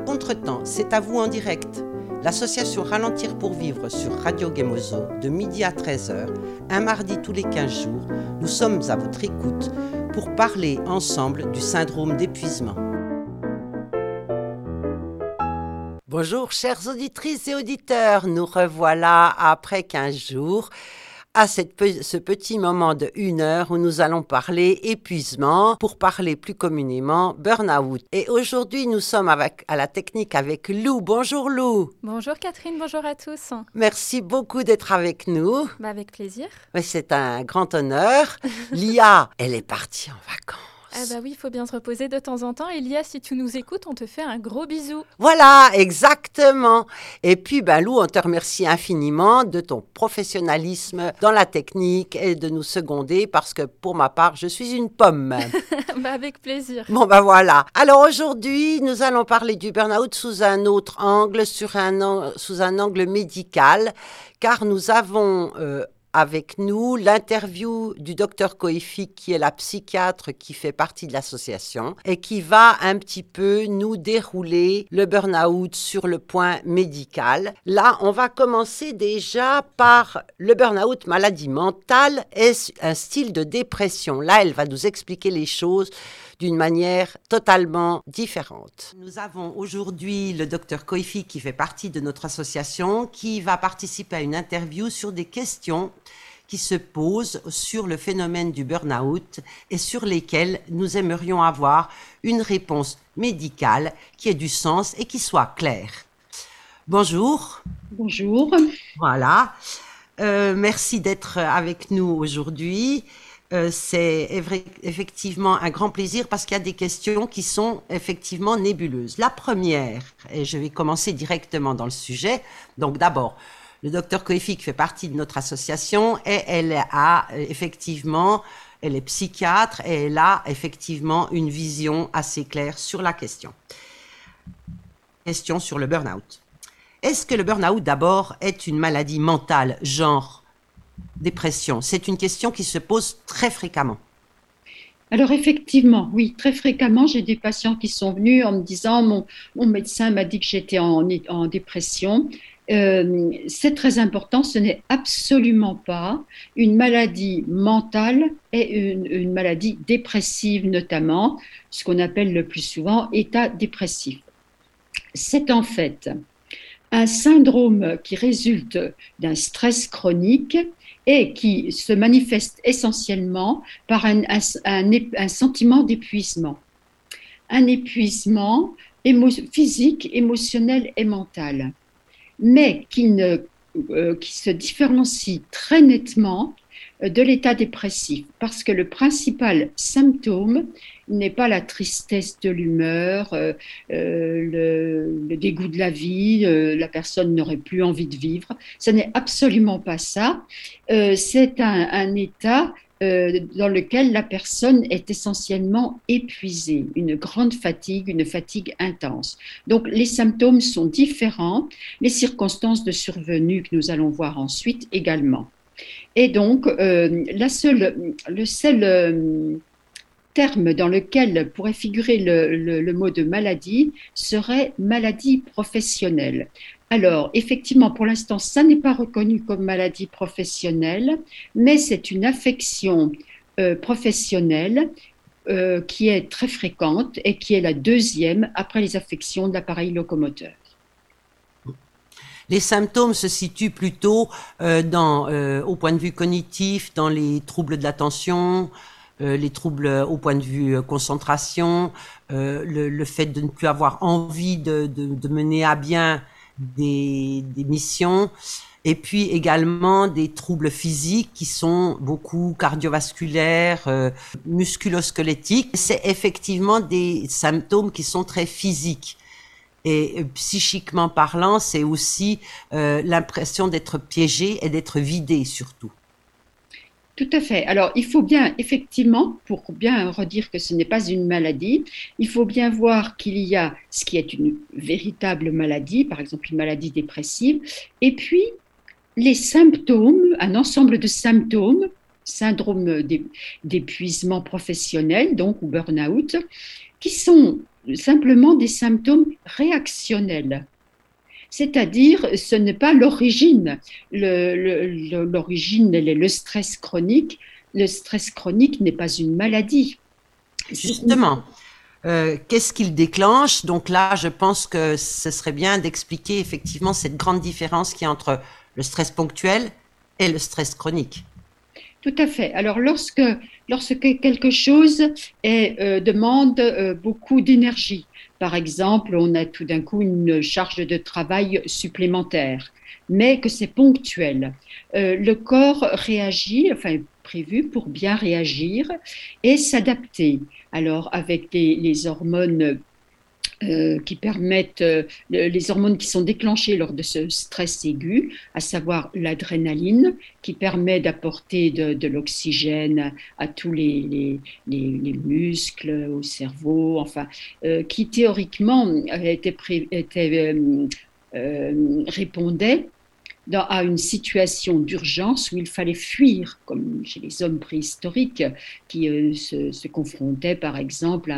Contretemps, c'est à vous en direct. L'association Ralentir pour vivre sur Radio Gemozo, de midi à 13h, un mardi tous les 15 jours, nous sommes à votre écoute pour parler ensemble du syndrome d'épuisement. Bonjour chères auditrices et auditeurs, nous revoilà après 15 jours à ce petit moment de 1 heure où nous allons parler épuisement, pour parler plus communément burn-out. Et aujourd'hui, nous sommes à la technique avec Lou. Bonjour Lou. Bonjour Catherine, bonjour à tous. Merci beaucoup d'être avec nous. Avec plaisir. C'est un grand honneur. Lia, elle est partie en vacances. Ah bah oui, il faut bien se reposer de temps en temps. Elia, si tu nous écoutes, on te fait un gros bisou. Voilà, exactement. Et puis, Lou, on te remercie infiniment de ton professionnalisme dans la technique et de nous seconder parce que pour ma part, je suis une pomme. Avec plaisir. Bon, voilà. Alors aujourd'hui, nous allons parler du burn-out sous un autre angle, sous un angle médical, car nous avons... avec nous l'interview du docteur Koifi, qui est la psychiatre qui fait partie de l'association et qui va un petit peu nous dérouler le burn-out sur le point médical. Là, on va commencer déjà par le burn-out, maladie mentale, est un style de dépression. Là, elle va nous expliquer les choses d'une manière totalement différente. Nous avons aujourd'hui le docteur Koifi qui fait partie de notre association, qui va participer à une interview sur des questions qui se posent sur le phénomène du burn-out et sur lesquelles nous aimerions avoir une réponse médicale qui ait du sens et qui soit claire. Bonjour. Bonjour. Voilà. Merci d'être avec nous aujourd'hui. C'est effectivement un grand plaisir parce qu'il y a des questions qui sont effectivement nébuleuses. La première, et je vais commencer directement dans le sujet, donc d'abord, le docteur Koifi qui fait partie de notre association et elle est psychiatre et elle a effectivement une vision assez claire sur la question. Question sur le burn-out. Est-ce que le burn-out d'abord est une maladie mentale, genre dépression? C'est une question qui se pose très fréquemment. Alors effectivement, oui, très fréquemment, j'ai des patients qui sont venus en me disant mon médecin m'a dit que j'étais en dépression. C'est très important, ce n'est absolument pas une maladie mentale et une maladie dépressive notamment, ce qu'on appelle le plus souvent état dépressif. C'est en fait un syndrome qui résulte d'un stress chronique et qui se manifeste essentiellement par un sentiment d'épuisement. Un épuisement physique, émotionnel et mental, mais qui se différencie très nettement de l'état dépressif, parce que le principal symptôme n'est pas la tristesse de l'humeur, le dégoût de la vie, la personne n'aurait plus envie de vivre. Ce n'est absolument pas ça. C'est un état dans lequel la personne est essentiellement épuisée, une grande fatigue, une fatigue intense. Donc les symptômes sont différents, les circonstances de survenue que nous allons voir ensuite également. Et donc, le seul terme dans lequel pourrait figurer le mot de maladie serait maladie professionnelle. Alors, effectivement, pour l'instant, ça n'est pas reconnu comme maladie professionnelle, mais c'est une affection professionnelle qui est très fréquente et qui est la deuxième après les affections de l'appareil locomoteur. Les symptômes se situent plutôt au point de vue cognitif, dans les troubles de l'attention, les troubles au point de vue concentration, le fait de ne plus avoir envie de mener à bien des missions, et puis également des troubles physiques qui sont beaucoup cardiovasculaires, musculo-squelettiques. C'est effectivement des symptômes qui sont très physiques. Et psychiquement parlant, c'est aussi l'impression d'être piégé et d'être vidé surtout. Tout à fait. Alors, il faut bien, effectivement, pour bien redire que ce n'est pas une maladie, il faut bien voir qu'il y a ce qui est une véritable maladie, par exemple une maladie dépressive, et puis les symptômes, un ensemble de symptômes syndrome d'épuisement professionnel, donc ou burn-out, qui sont simplement des symptômes réactionnels. C'est-à-dire, ce n'est pas l'origine. L'origine, elle est le stress chronique. Le stress chronique n'est pas une maladie. Justement, qu'est-ce qu'il déclenche? Donc là, je pense que ce serait bien d'expliquer effectivement cette grande différence qu'il y a entre le stress ponctuel et le stress chronique. Tout à fait. Alors, lorsque quelque chose demande beaucoup d'énergie, par exemple, on a tout d'un coup une charge de travail supplémentaire, mais que c'est ponctuel, le corps réagit, enfin, est prévu pour bien réagir et s'adapter. Alors, avec les hormones qui permettent, les hormones qui sont déclenchées lors de ce stress aigu, à savoir l'adrénaline, qui permet d'apporter de l'oxygène à tous les muscles, au cerveau, enfin, qui théoriquement répondait à une situation d'urgence où il fallait fuir, comme chez les hommes préhistoriques qui se confrontaient par exemple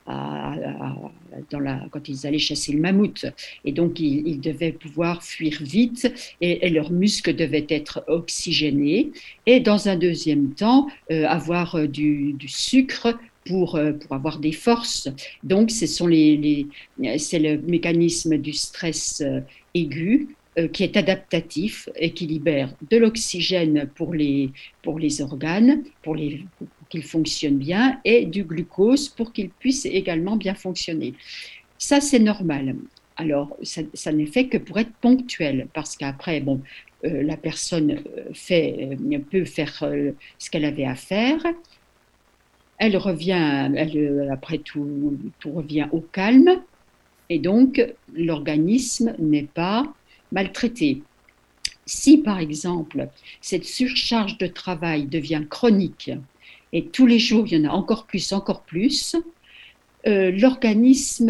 quand ils allaient chasser le mammouth. Et donc ils devaient pouvoir fuir vite et leurs muscles devaient être oxygénés. Et dans un deuxième temps, avoir du sucre pour avoir des forces. Donc, c'est le mécanisme du stress aigu qui est adaptatif et qui libère de l'oxygène pour les organes, pour qu'ils fonctionnent bien, et du glucose pour qu'ils puissent également bien fonctionner. Ça, c'est normal. Alors, ça n'est fait que pour être ponctuel, parce qu'après, la personne peut faire ce qu'elle avait à faire. Elle revient, après tout revient au calme, et donc l'organisme n'est pas maltraité. Si, par exemple, cette surcharge de travail devient chronique, et tous les jours il y en a encore plus, l'organisme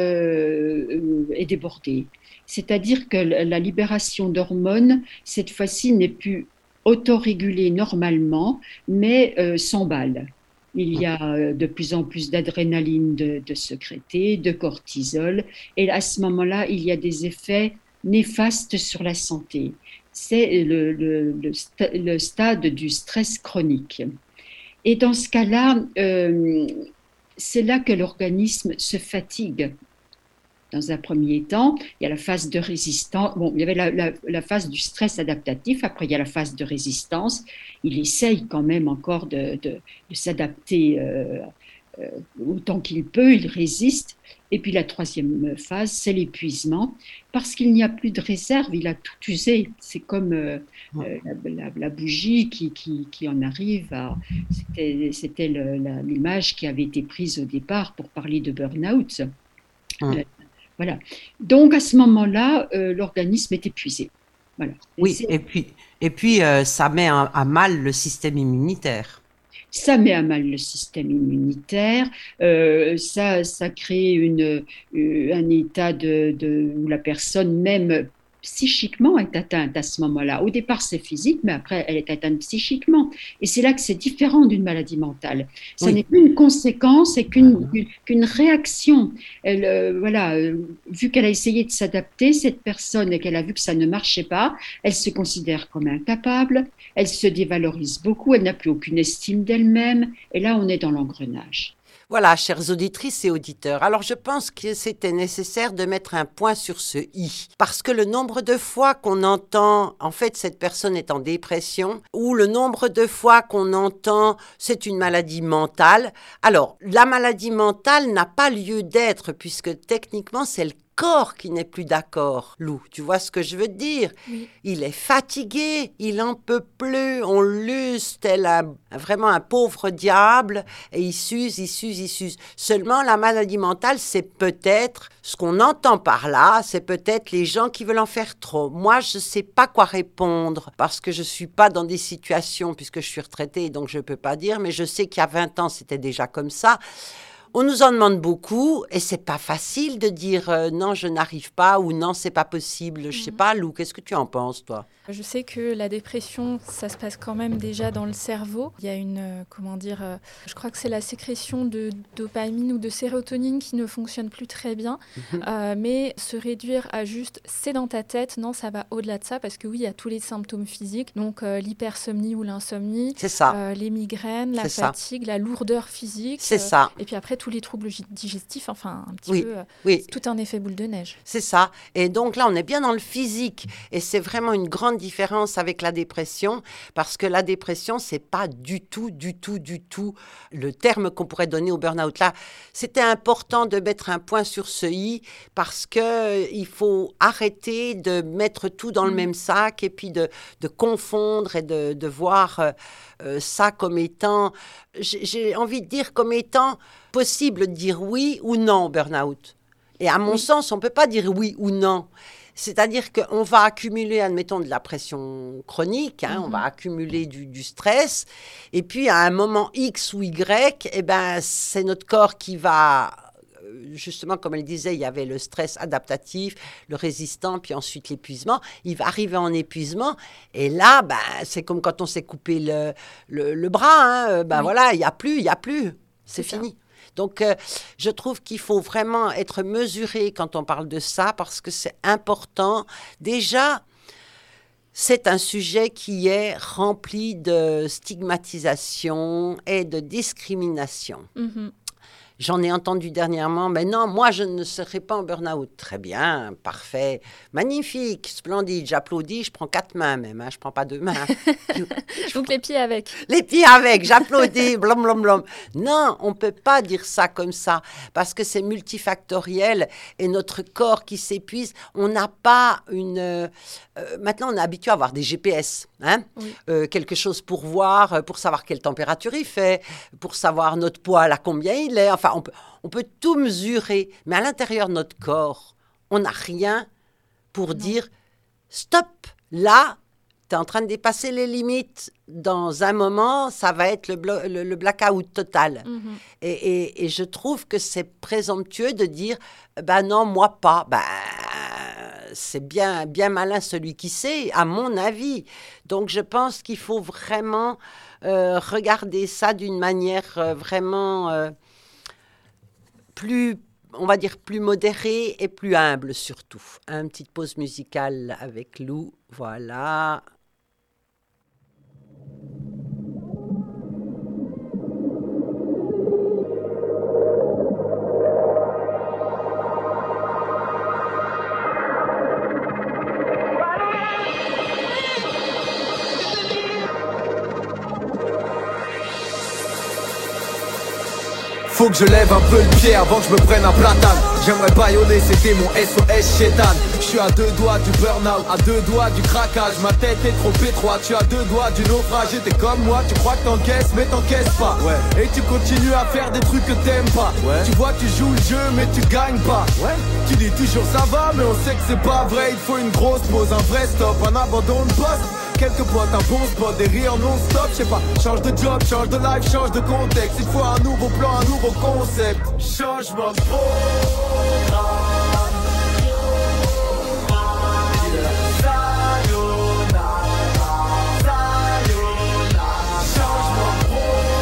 est débordé. C'est-à-dire que la libération d'hormones, cette fois-ci, n'est plus autorégulée normalement, mais s'emballe. Il y a de plus en plus d'adrénaline de sécréter, de cortisol, et à ce moment-là, il y a des effets néfastes sur la santé. C'est le stade du stress chronique. Et dans ce cas-là, c'est là que l'organisme se fatigue. Dans un premier temps, il y a la phase de résistance. Il y avait la phase du stress adaptatif. Après, il y a la phase de résistance. Il essaye quand même encore de s'adapter autant qu'il peut. Il résiste. Et puis la troisième phase, c'est l'épuisement, parce qu'il n'y a plus de réserve. Il a tout usé. C'est comme la bougie qui en arrive à... C'était l'image qui avait été prise au départ pour parler de burn-out. Voilà. Donc, à ce moment-là, l'organisme est épuisé. Voilà. Oui, et puis ça met à mal le système immunitaire. Ça met à mal le système immunitaire, ça crée un état où la personne même psychiquement est atteinte à ce moment-là. Au départ, c'est physique, mais après, elle est atteinte psychiquement. Et c'est là que c'est différent d'une maladie mentale. Ce n'est qu'une conséquence et qu'une réaction. Vu qu'elle a essayé de s'adapter, cette personne, et qu'elle a vu que ça ne marchait pas, elle se considère comme incapable, elle se dévalorise beaucoup, elle n'a plus aucune estime d'elle-même. Et là, on est dans l'engrenage. Voilà, chères auditrices et auditeurs. Alors, je pense que c'était nécessaire de mettre un point sur ce « i ». Parce que le nombre de fois qu'on entend, en fait, cette personne est en dépression, ou le nombre de fois qu'on entend, c'est une maladie mentale. Alors, la maladie mentale n'a pas lieu d'être, puisque techniquement, c'est le corps qui n'est plus d'accord, Lou. Tu vois ce que je veux dire? Oui. Il est fatigué, il en peut plus, on l'use tel vraiment un pauvre diable, et il s'use. Seulement, la maladie mentale, c'est peut-être, ce qu'on entend par là, c'est peut-être les gens qui veulent en faire trop. Moi, je ne sais pas quoi répondre, parce que je ne suis pas dans des situations, puisque je suis retraitée, donc je ne peux pas dire, mais je sais qu'il y a 20 ans, c'était déjà comme ça. On nous en demande beaucoup et c'est pas facile de dire non, je n'arrive pas ou non, c'est pas possible. Je sais pas, Lou, qu'est-ce que tu en penses, toi? Je sais que la dépression, ça se passe quand même déjà dans le cerveau. Il y a je crois que c'est la sécrétion de dopamine ou de sérotonine qui ne fonctionne plus très bien. Mais se réduire à juste c'est dans ta tête, non, ça va au-delà de ça parce que oui, il y a tous les symptômes physiques, donc l'hypersomnie ou l'insomnie, C'est ça. les migraines, la C'est ça. fatigue, la lourdeur physique. C'est ça. Et puis après, tous les troubles digestifs, enfin un petit Oui, peu, oui. tout un effet boule de neige. C'est ça. Et donc là, on est bien dans le physique. Et c'est vraiment une grande différence avec la dépression, parce que la dépression, c'est pas du tout le terme qu'on pourrait donner au burn-out. Là, c'était important de mettre un point sur ce i, parce que il faut arrêter de mettre tout dans le même sac et puis de confondre et de voir ça comme étant, j'ai envie de dire, comme étant possible de dire oui ou non au burn-out. Et à mon sens, on ne peut pas dire oui ou non. C'est-à-dire qu'on va accumuler, admettons, de la pression chronique, on va accumuler du stress, et puis à un moment X ou Y, eh ben, c'est notre corps qui va, justement, comme elle disait, il y avait le stress adaptatif, le résistant, puis ensuite l'épuisement. Il va arriver en épuisement, et là, ben, c'est comme quand on s'est coupé le bras, voilà, il n'y a plus, c'est fini. Donc, je trouve qu'il faut vraiment être mesuré quand on parle de ça parce que c'est important. Déjà, c'est un sujet qui est rempli de stigmatisation et de discrimination. J'en ai entendu dernièrement, mais non, moi, je ne serai pas en burn-out. Très bien, parfait, magnifique, splendide, j'applaudis, je prends 4 mains même, je ne prends pas 2 mains. Donc les pieds avec. Les pieds avec, j'applaudis, blom, blom, blom. Non, on ne peut pas dire ça comme ça, parce que c'est multifactoriel et notre corps qui s'épuise, on n'a pas une... maintenant, on est habitué à avoir des GPS, quelque chose pour voir, pour savoir quelle température il fait, pour savoir notre poids, à combien il est. Enfin, on peut tout mesurer, mais à l'intérieur de notre corps, on n'a rien pour dire stop, là, tu es en train de dépasser les limites. Dans un moment, ça va être le blackout total. Et je trouve que c'est présomptueux de dire non, moi pas. C'est bien malin celui qui sait, à mon avis. Donc, je pense qu'il faut vraiment regarder ça d'une manière vraiment plus, on va dire, plus modérée et plus humble surtout. Une petite pause musicale avec Lou, voilà. Faut que je lève un peu le pied avant que je me prenne un platane. J'aimerais baïonner, c'était mon SOS chétan. Je suis à 2 doigts du burn-out, à 2 doigts du craquage. Ma tête est trop étroite, je suis à 2 doigts du naufrage. Et t'es comme moi, tu crois que t'encaisses mais t'encaisses pas. Et tu continues à faire des trucs que t'aimes pas. Tu vois, tu joues le jeu mais tu gagnes pas. Tu dis toujours ça va mais on sait que c'est pas vrai. Il faut une grosse pause, un vrai stop, un abandon de poste. Quelques potes, un bon spot, des rires non-stop, je sais pas. Change de job, change de life, change de contexte. Il faut un nouveau plan, un nouveau concept. Changement de programme. Changement de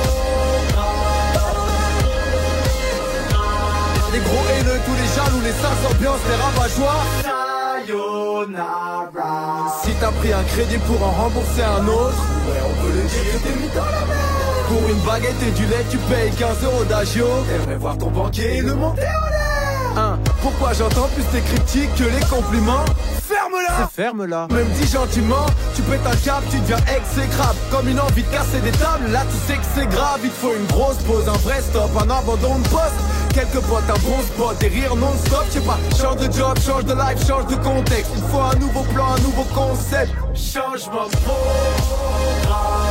programme. Les gros haineux, tous les jaloux, les sales ambiances, les rabat-joie. Si t'as pris un crédit pour en rembourser un autre, on peut le dire que t'es mis dans la merde. Pour une baguette et du lait, tu payes 15 € d'agio. T'aimerais voir ton banquier et le monter en l'air. Pourquoi j'entends plus tes critiques que les compliments? Ferme-la, ferme-la. Même dit gentiment, tu pètes un câble, tu deviens exécrable. Comme une envie de casser des tables, là tu sais que c'est grave. Il te faut une grosse pause, un vrai stop, un abandon de poste. Quelques potes, un bon spot, des rires non-stop, je sais pas. Change de job, change de life, change de contexte. Il faut un nouveau plan, un nouveau concept. Changement de programme.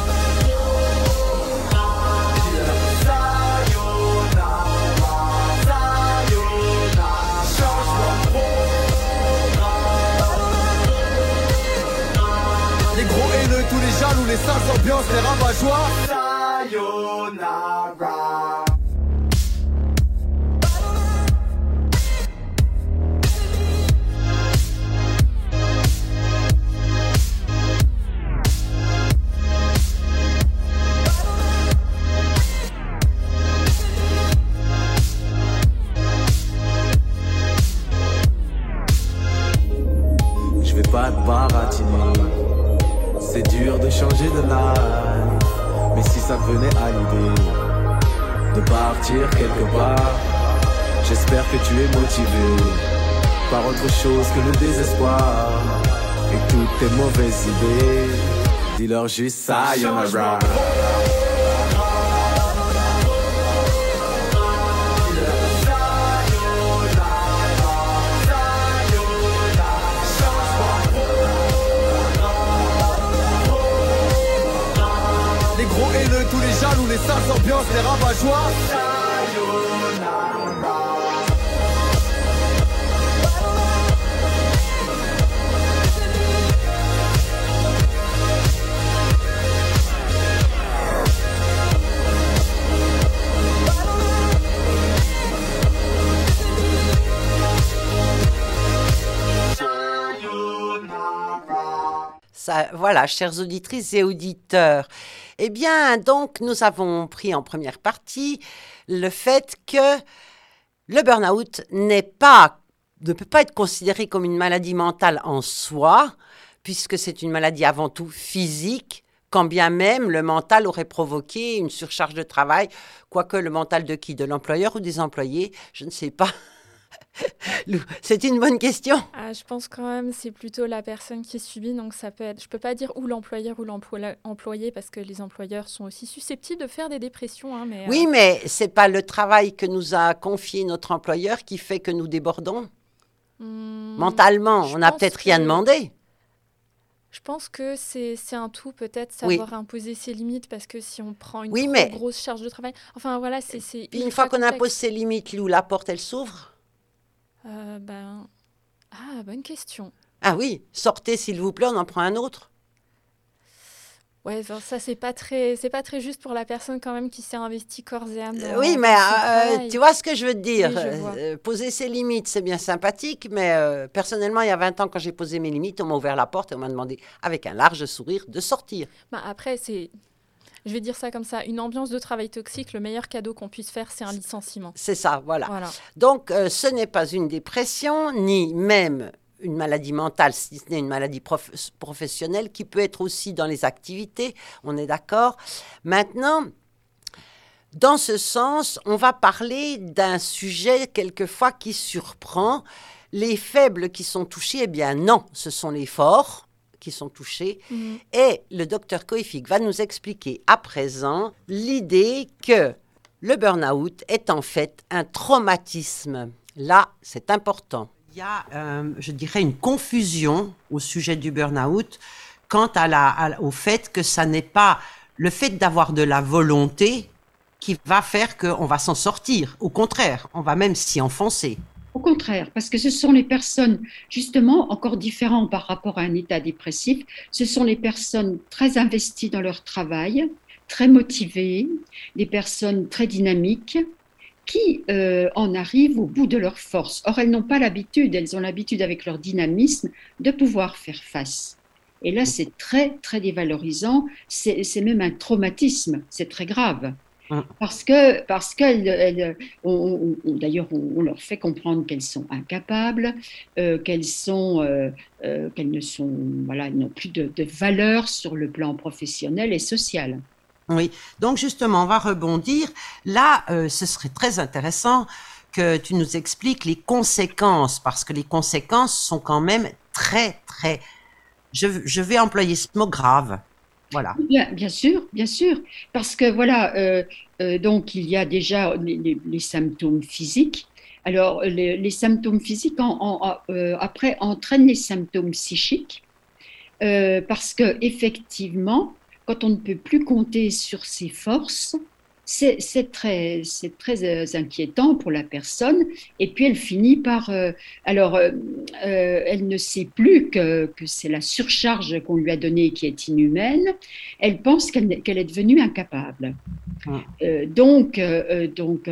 Tous les jaloux, les sales ambiances, les rabat-joie. Sayonara. de partir quelque part. J'espère que tu es motivé par autre chose que le désespoir et toutes tes mauvaises idées. Dis-leur juste sayonara. Les gros haineux, tous les jaloux, les sales ambiances, les rabat-joie. Ça, voilà, chères auditrices et auditeurs. Eh bien, donc, nous avons pris en première partie le fait que le burn-out ne peut pas être considéré comme une maladie mentale en soi, puisque c'est une maladie avant tout physique, quand bien même le mental aurait provoqué une surcharge de travail, quoique le mental de qui? De l'employeur ou des employés? Je ne sais pas. C'est une bonne question. Je pense quand même c'est plutôt la personne qui subit, donc ça peut être, je peux pas dire ou l'employeur ou l'employé parce que les employeurs sont aussi susceptibles de faire des dépressions. Hein, mais, oui, mais c'est pas le travail que nous a confié notre employeur qui fait que nous débordons. Mentalement, on n'a peut-être rien demandé. Je pense que c'est un tout, peut-être savoir imposer ses limites, parce que si on prend une trop grosse charge de travail, enfin voilà, c'est une fois qu'on impose ses limites, Lou, la porte elle s'ouvre. Bonne question. Ah oui, sortez s'il vous plaît, on en prend un autre. Ouais, ça c'est pas très juste pour la personne quand même qui s'est investie corps et âme. Oui, mais tu vois ce que je veux te dire. Oui, poser ses limites, c'est bien sympathique, mais personnellement, il y a 20 ans, quand j'ai posé mes limites, on m'a ouvert la porte et on m'a demandé, avec un large sourire, de sortir. Après, je vais dire ça comme ça, une ambiance de travail toxique, le meilleur cadeau qu'on puisse faire, c'est un licenciement. C'est ça, voilà. Donc, ce n'est pas une dépression, ni même une maladie mentale, si ce n'est une maladie professionnelle, qui peut être aussi dans les activités, on est d'accord. Maintenant, dans ce sens, on va parler d'un sujet quelquefois qui surprend. Les faibles qui sont touchés, eh bien non, ce sont les forts qui sont touchés. Et le docteur Koifik va nous expliquer à présent l'idée que le burn-out est en fait un traumatisme. Là, c'est important. Il y a, je dirais, une confusion au sujet du burn-out quant au fait que ça n'est pas le fait d'avoir de la volonté qui va faire qu'on va s'en sortir. Au contraire, on va même s'y enfoncer. Au contraire, parce que ce sont les personnes, justement, encore différentes par rapport à un état dépressif, ce sont les personnes très investies dans leur travail, très motivées, des personnes très dynamiques, qui en arrivent au bout de leur force. Or, elles n'ont pas l'habitude, elles ont l'habitude avec leur dynamisme de pouvoir faire face. Et là, c'est très, très dévalorisant, c'est même un traumatisme, c'est très grave. Parce qu'elles, d'ailleurs, on leur fait comprendre qu'elles sont incapables, qu'elles n'ont plus de valeur sur le plan professionnel et social. Oui, donc justement, on va rebondir. Là, ce serait très intéressant que tu nous expliques les conséquences, parce que les conséquences sont quand même très, très... Je vais employer ce mot grave. Voilà. Bien sûr, parce que voilà, donc il y a déjà les symptômes physiques. Alors, les symptômes physiques après entraînent les symptômes psychiques, parce que effectivement, quand on ne peut plus compter sur ses forces, c'est très inquiétant pour la personne. Et puis elle finit par... elle ne sait plus que c'est la surcharge qu'on lui a donnée qui est inhumaine. Elle pense qu'elle est devenue incapable. Donc, elle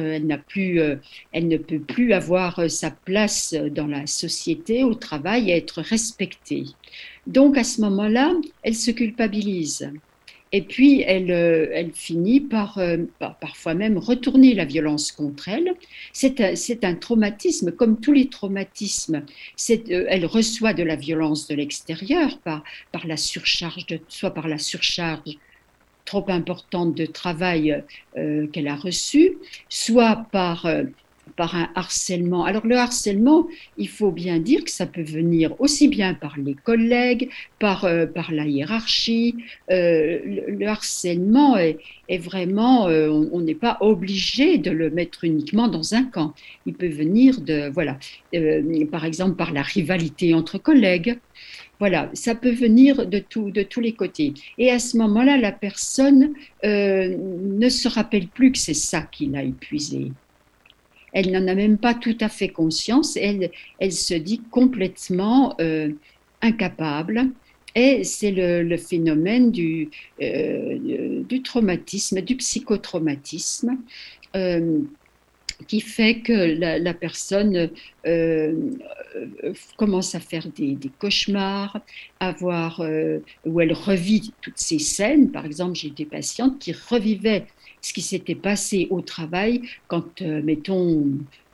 ne peut plus avoir sa place dans la société, au travail, et être respectée. Donc à ce moment-là, elle se culpabilise. Et puis, elle finit par parfois même retourner la violence contre elle. C'est un traumatisme, comme tous les traumatismes. Elle reçoit de la violence de l'extérieur, par la surcharge, soit par la surcharge trop importante de travail qu'elle a reçue, soit par un harcèlement. Alors le harcèlement, il faut bien dire que ça peut venir aussi bien par les collègues, par la hiérarchie. Le harcèlement est vraiment, on n'est pas obligé de le mettre uniquement dans un camp. Il peut venir par exemple par la rivalité entre collègues. Voilà, ça peut venir de tous les côtés. Et à ce moment-là, la personne ne se rappelle plus que c'est ça qui l'a épuisée. Elle n'en a même pas tout à fait conscience. Elle se dit complètement incapable. Et c'est le phénomène du traumatisme, du psychotraumatisme, qui fait que la personne commence à faire des cauchemars, où elle revit toutes ces scènes. Par exemple, j'ai des patientes qui revivaient ce qui s'était passé au travail quand, mettons,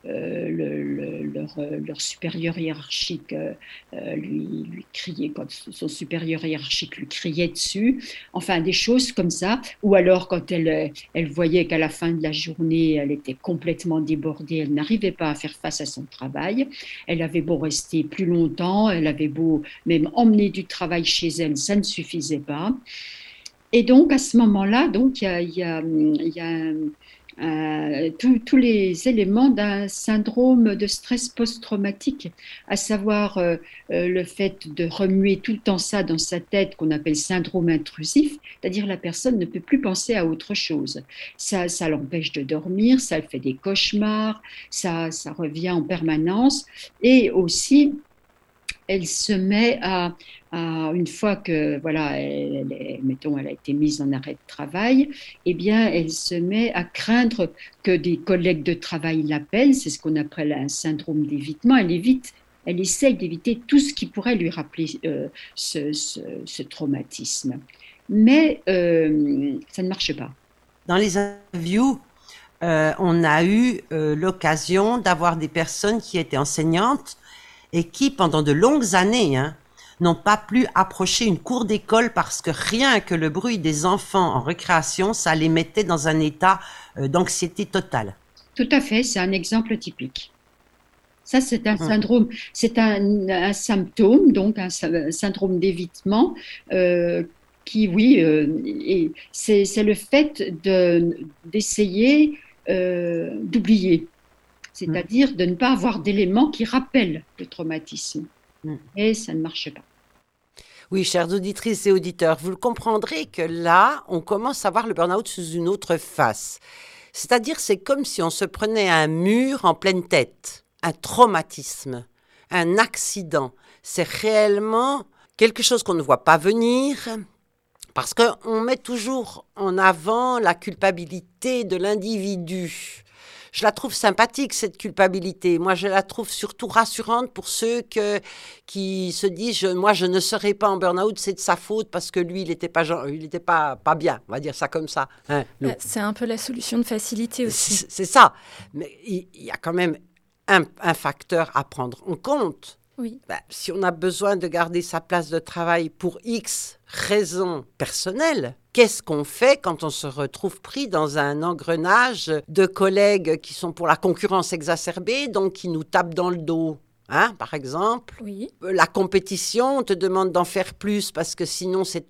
leur supérieur hiérarchique lui criait, quand son supérieur hiérarchique lui criait dessus, enfin des choses comme ça, ou alors quand elle voyait qu'à la fin de la journée, elle était complètement débordée, elle n'arrivait pas à faire face à son travail, elle avait beau rester plus longtemps, elle avait beau même emmener du travail chez elle, ça ne suffisait pas. Et donc, à ce moment-là, il y a tous les éléments d'un syndrome de stress post-traumatique, à savoir le fait de remuer tout le temps ça dans sa tête, qu'on appelle syndrome intrusif, c'est-à-dire la personne ne peut plus penser à autre chose. Ça l'empêche de dormir, ça le fait des cauchemars, ça revient en permanence, et aussi elle se met à une fois que mettons, elle a été mise en arrêt de travail, eh bien, elle se met à craindre que des collègues de travail l'appellent. C'est ce qu'on appelle un syndrome d'évitement. Elle essaye d'éviter tout ce qui pourrait lui rappeler ce traumatisme. Mais ça ne marche pas. Dans les interviews, on a eu l'occasion d'avoir des personnes qui étaient enseignantes et qui, pendant de longues années, n'ont pas pu approcher une cour d'école parce que rien que le bruit des enfants en récréation, ça les mettait dans un état d'anxiété totale. Tout à fait, c'est un exemple typique. Ça, c'est un syndrome, c'est un symptôme, donc un syndrome d'évitement c'est le fait d'essayer d'oublier. C'est-à-dire de ne pas avoir d'éléments qui rappellent le traumatisme. Et ça ne marche pas. Oui, chères auditrices et auditeurs, vous le comprendrez que là, on commence à voir le burn-out sous une autre face. C'est-à-dire, c'est comme si on se prenait un mur en pleine tête, un traumatisme, un accident. C'est réellement quelque chose qu'on ne voit pas venir, parce qu'on met toujours en avant la culpabilité de l'individu. Je la trouve sympathique, cette culpabilité. Moi, je la trouve surtout rassurante pour ceux qui se disent « Moi, je ne serai pas en burn-out, c'est de sa faute parce que lui, il n'était pas bien. » On va dire ça comme ça. C'est un peu la solution de facilité aussi. C'est ça. Mais il y a quand même un facteur à prendre en compte. Oui. Si on a besoin de garder sa place de travail pour X raisons personnelles, qu'est-ce qu'on fait quand on se retrouve pris dans un engrenage de collègues qui sont pour la concurrence exacerbée, donc qui nous tapent dans le dos, par exemple. Oui. La compétition, on te demande d'en faire plus parce que sinon c'est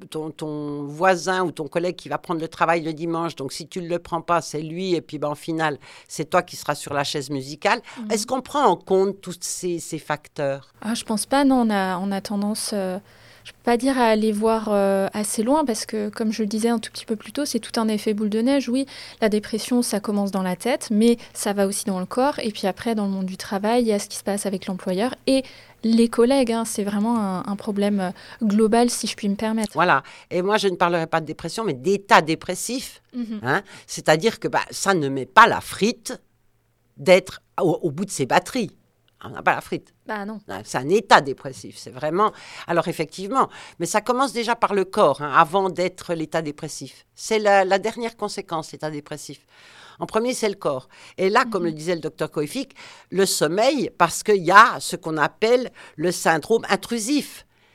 ton voisin ou ton collègue qui va prendre le travail le dimanche. Donc si tu ne le prends pas, c'est lui et puis en final, c'est toi qui seras sur la chaise musicale. Est-ce qu'on prend en compte tous ces facteurs ? Je pense pas, non. On a tendance... Je ne peux pas dire à aller voir assez loin parce que, comme je le disais un tout petit peu plus tôt, c'est tout un effet boule de neige. Oui, la dépression, ça commence dans la tête, mais ça va aussi dans le corps. Et puis après, dans le monde du travail, il y a ce qui se passe avec l'employeur et les collègues. C'est vraiment un problème global, si je puis me permettre. Voilà. Et moi, je ne parlerai pas de dépression, mais d'état dépressif. C'est-à-dire que ça ne met pas la frite d'être au bout de ses batteries. On n'a pas la frite. Non. C'est un état dépressif, c'est vraiment... Alors effectivement, mais ça commence déjà par le corps, avant d'être l'état dépressif. C'est la dernière conséquence, l'état dépressif. En premier, c'est le corps. Et là, comme le disait le docteur Koifik, le sommeil, parce qu'il y a ce qu'on appelle le syndrome intrusif.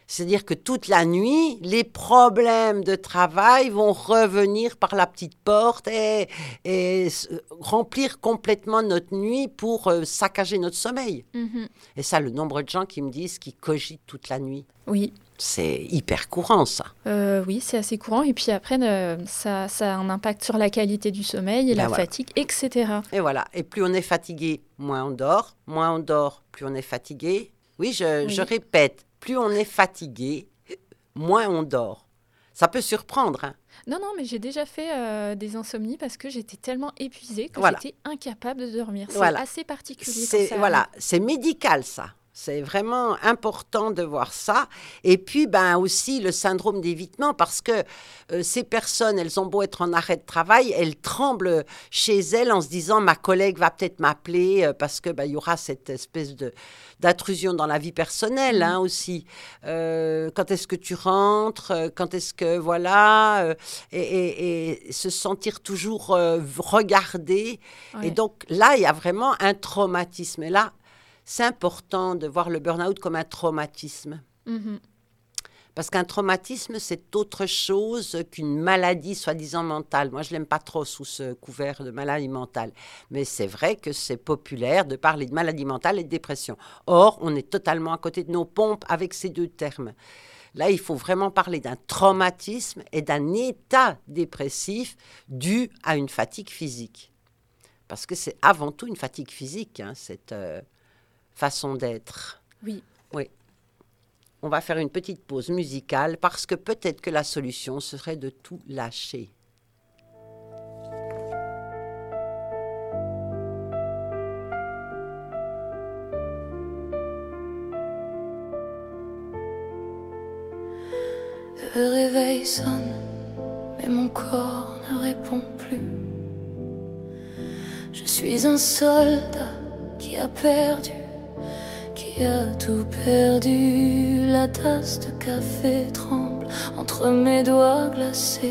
C'est-à-dire que toute la nuit, les problèmes de travail vont revenir par la petite porte et remplir complètement notre nuit pour saccager notre sommeil. Et ça, le nombre de gens qui me disent qu'ils cogitent toute la nuit. Oui. C'est hyper courant, ça. Oui, c'est assez courant. Et puis après, ça a un impact sur la qualité du sommeil et la fatigue, etc. Et voilà. Et plus on est fatigué, moins on dort. Moins on dort, plus on est fatigué. Oui, je répète, plus on est fatigué, moins on dort. Ça peut surprendre, hein. Non, mais j'ai déjà fait des insomnies parce que j'étais tellement épuisée que j'étais incapable de dormir. C'est assez particulier. C'est médical, ça. C'est vraiment important de voir ça. Et puis, aussi le syndrome d'évitement, parce que ces personnes, elles ont beau être en arrêt de travail, elles tremblent chez elles en se disant « ma collègue va peut-être m'appeler parce que y aura cette espèce d'intrusion dans la vie personnelle aussi. Quand est-ce que tu rentres ? Quand est-ce que… Voilà. Et se sentir toujours regardé. Ouais. Et donc, là, il y a vraiment un traumatisme. Et là, c'est important de voir le burn-out comme un traumatisme. Parce qu'un traumatisme, c'est autre chose qu'une maladie soi-disant mentale. Moi, je ne l'aime pas trop sous ce couvert de maladie mentale. Mais c'est vrai que c'est populaire de parler de maladie mentale et de dépression. Or, on est totalement à côté de nos pompes avec ces deux termes. Là, il faut vraiment parler d'un traumatisme et d'un état dépressif dû à une fatigue physique. Parce que c'est avant tout une fatigue physique, cette façon d'être. Oui. On va faire une petite pause musicale parce que peut-être que la solution serait de tout lâcher. Le réveil sonne, mais mon corps ne répond plus. Je suis un soldat qui a perdu, qui a tout perdu. La tasse de café tremble entre mes doigts glacés.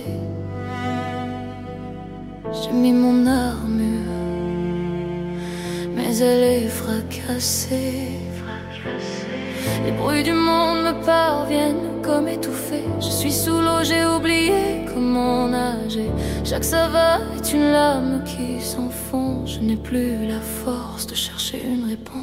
J'ai mis mon armure, mais elle est fracassée. Les bruits du monde me parviennent comme étouffés. Je suis sous l'eau, j'ai oublié comment nager. Chaque savane est une lame qui s'enfonce. Je n'ai plus la force de chercher une réponse.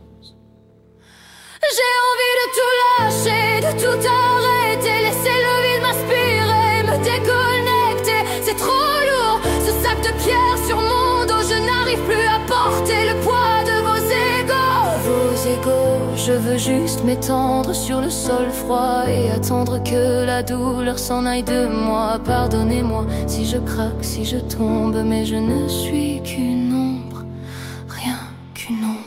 J'ai envie de tout lâcher, de tout arrêter, laisser le vide m'inspirer, me déconnecter. C'est trop lourd, ce sac de pierre sur mon dos. Je n'arrive plus à porter le poids de vos égos. Vos égos, je veux juste m'étendre sur le sol froid et attendre que la douleur s'en aille de moi. Pardonnez-moi si je craque, si je tombe, mais je ne suis qu'une ombre, rien qu'une ombre.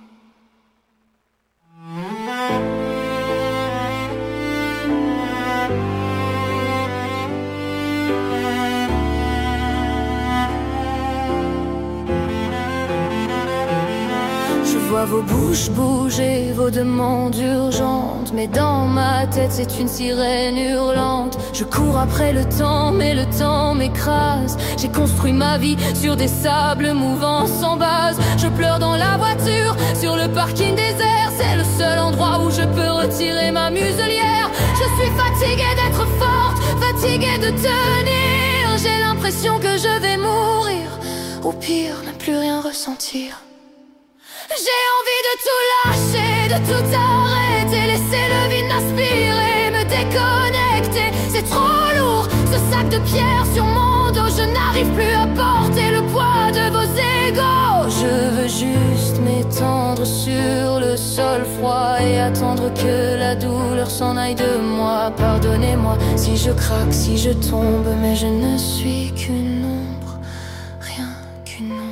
Vos bouches bouger, vos demandes urgentes. Mais dans ma tête c'est une sirène hurlante. Je cours après le temps, mais le temps m'écrase. J'ai construit ma vie sur des sables mouvants sans base. Je pleure dans la voiture, sur le parking désert. C'est le seul endroit où je peux retirer ma muselière. Je suis fatiguée d'être forte, fatiguée de tenir. J'ai l'impression que je vais mourir, ou pire, ne plus rien ressentir. J'ai envie de tout lâcher, de tout arrêter, laisser le vide m'inspirer, me déconnecter. C'est trop lourd, ce sac de pierre sur mon dos. Je n'arrive plus à porter le poids de vos égos. Je veux juste m'étendre sur le sol froid et attendre que la douleur s'en aille de moi. Pardonnez-moi si je craque, si je tombe, mais je ne suis qu'une ombre, rien qu'une ombre.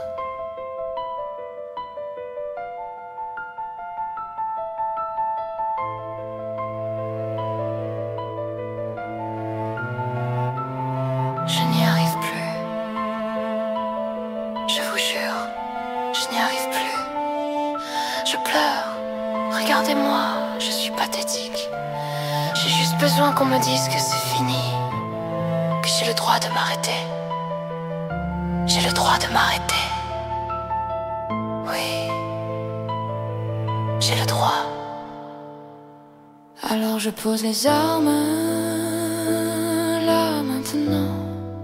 Regardez-moi, je suis pathétique. J'ai juste besoin qu'on me dise que c'est fini, que j'ai le droit de m'arrêter. J'ai le droit de m'arrêter. Oui, j'ai le droit. Alors je pose les armes là maintenant.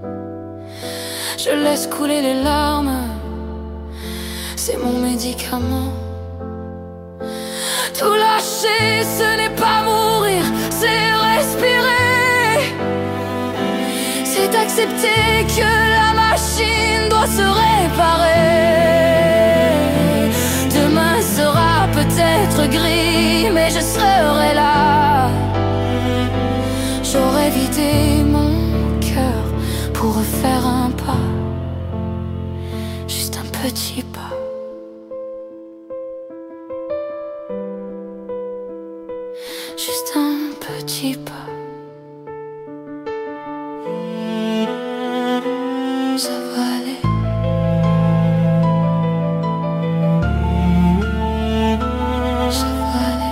Je laisse couler les larmes, c'est mon médicament. Tout lâcher, ce n'est pas mourir, c'est respirer. C'est accepter que la machine doit se réparer. Demain sera peut-être gris, mais je serai là. J'aurai vidé mon cœur pour refaire un pas, juste un petit pas. Juste un petit pas. Ça va aller. Ça va aller.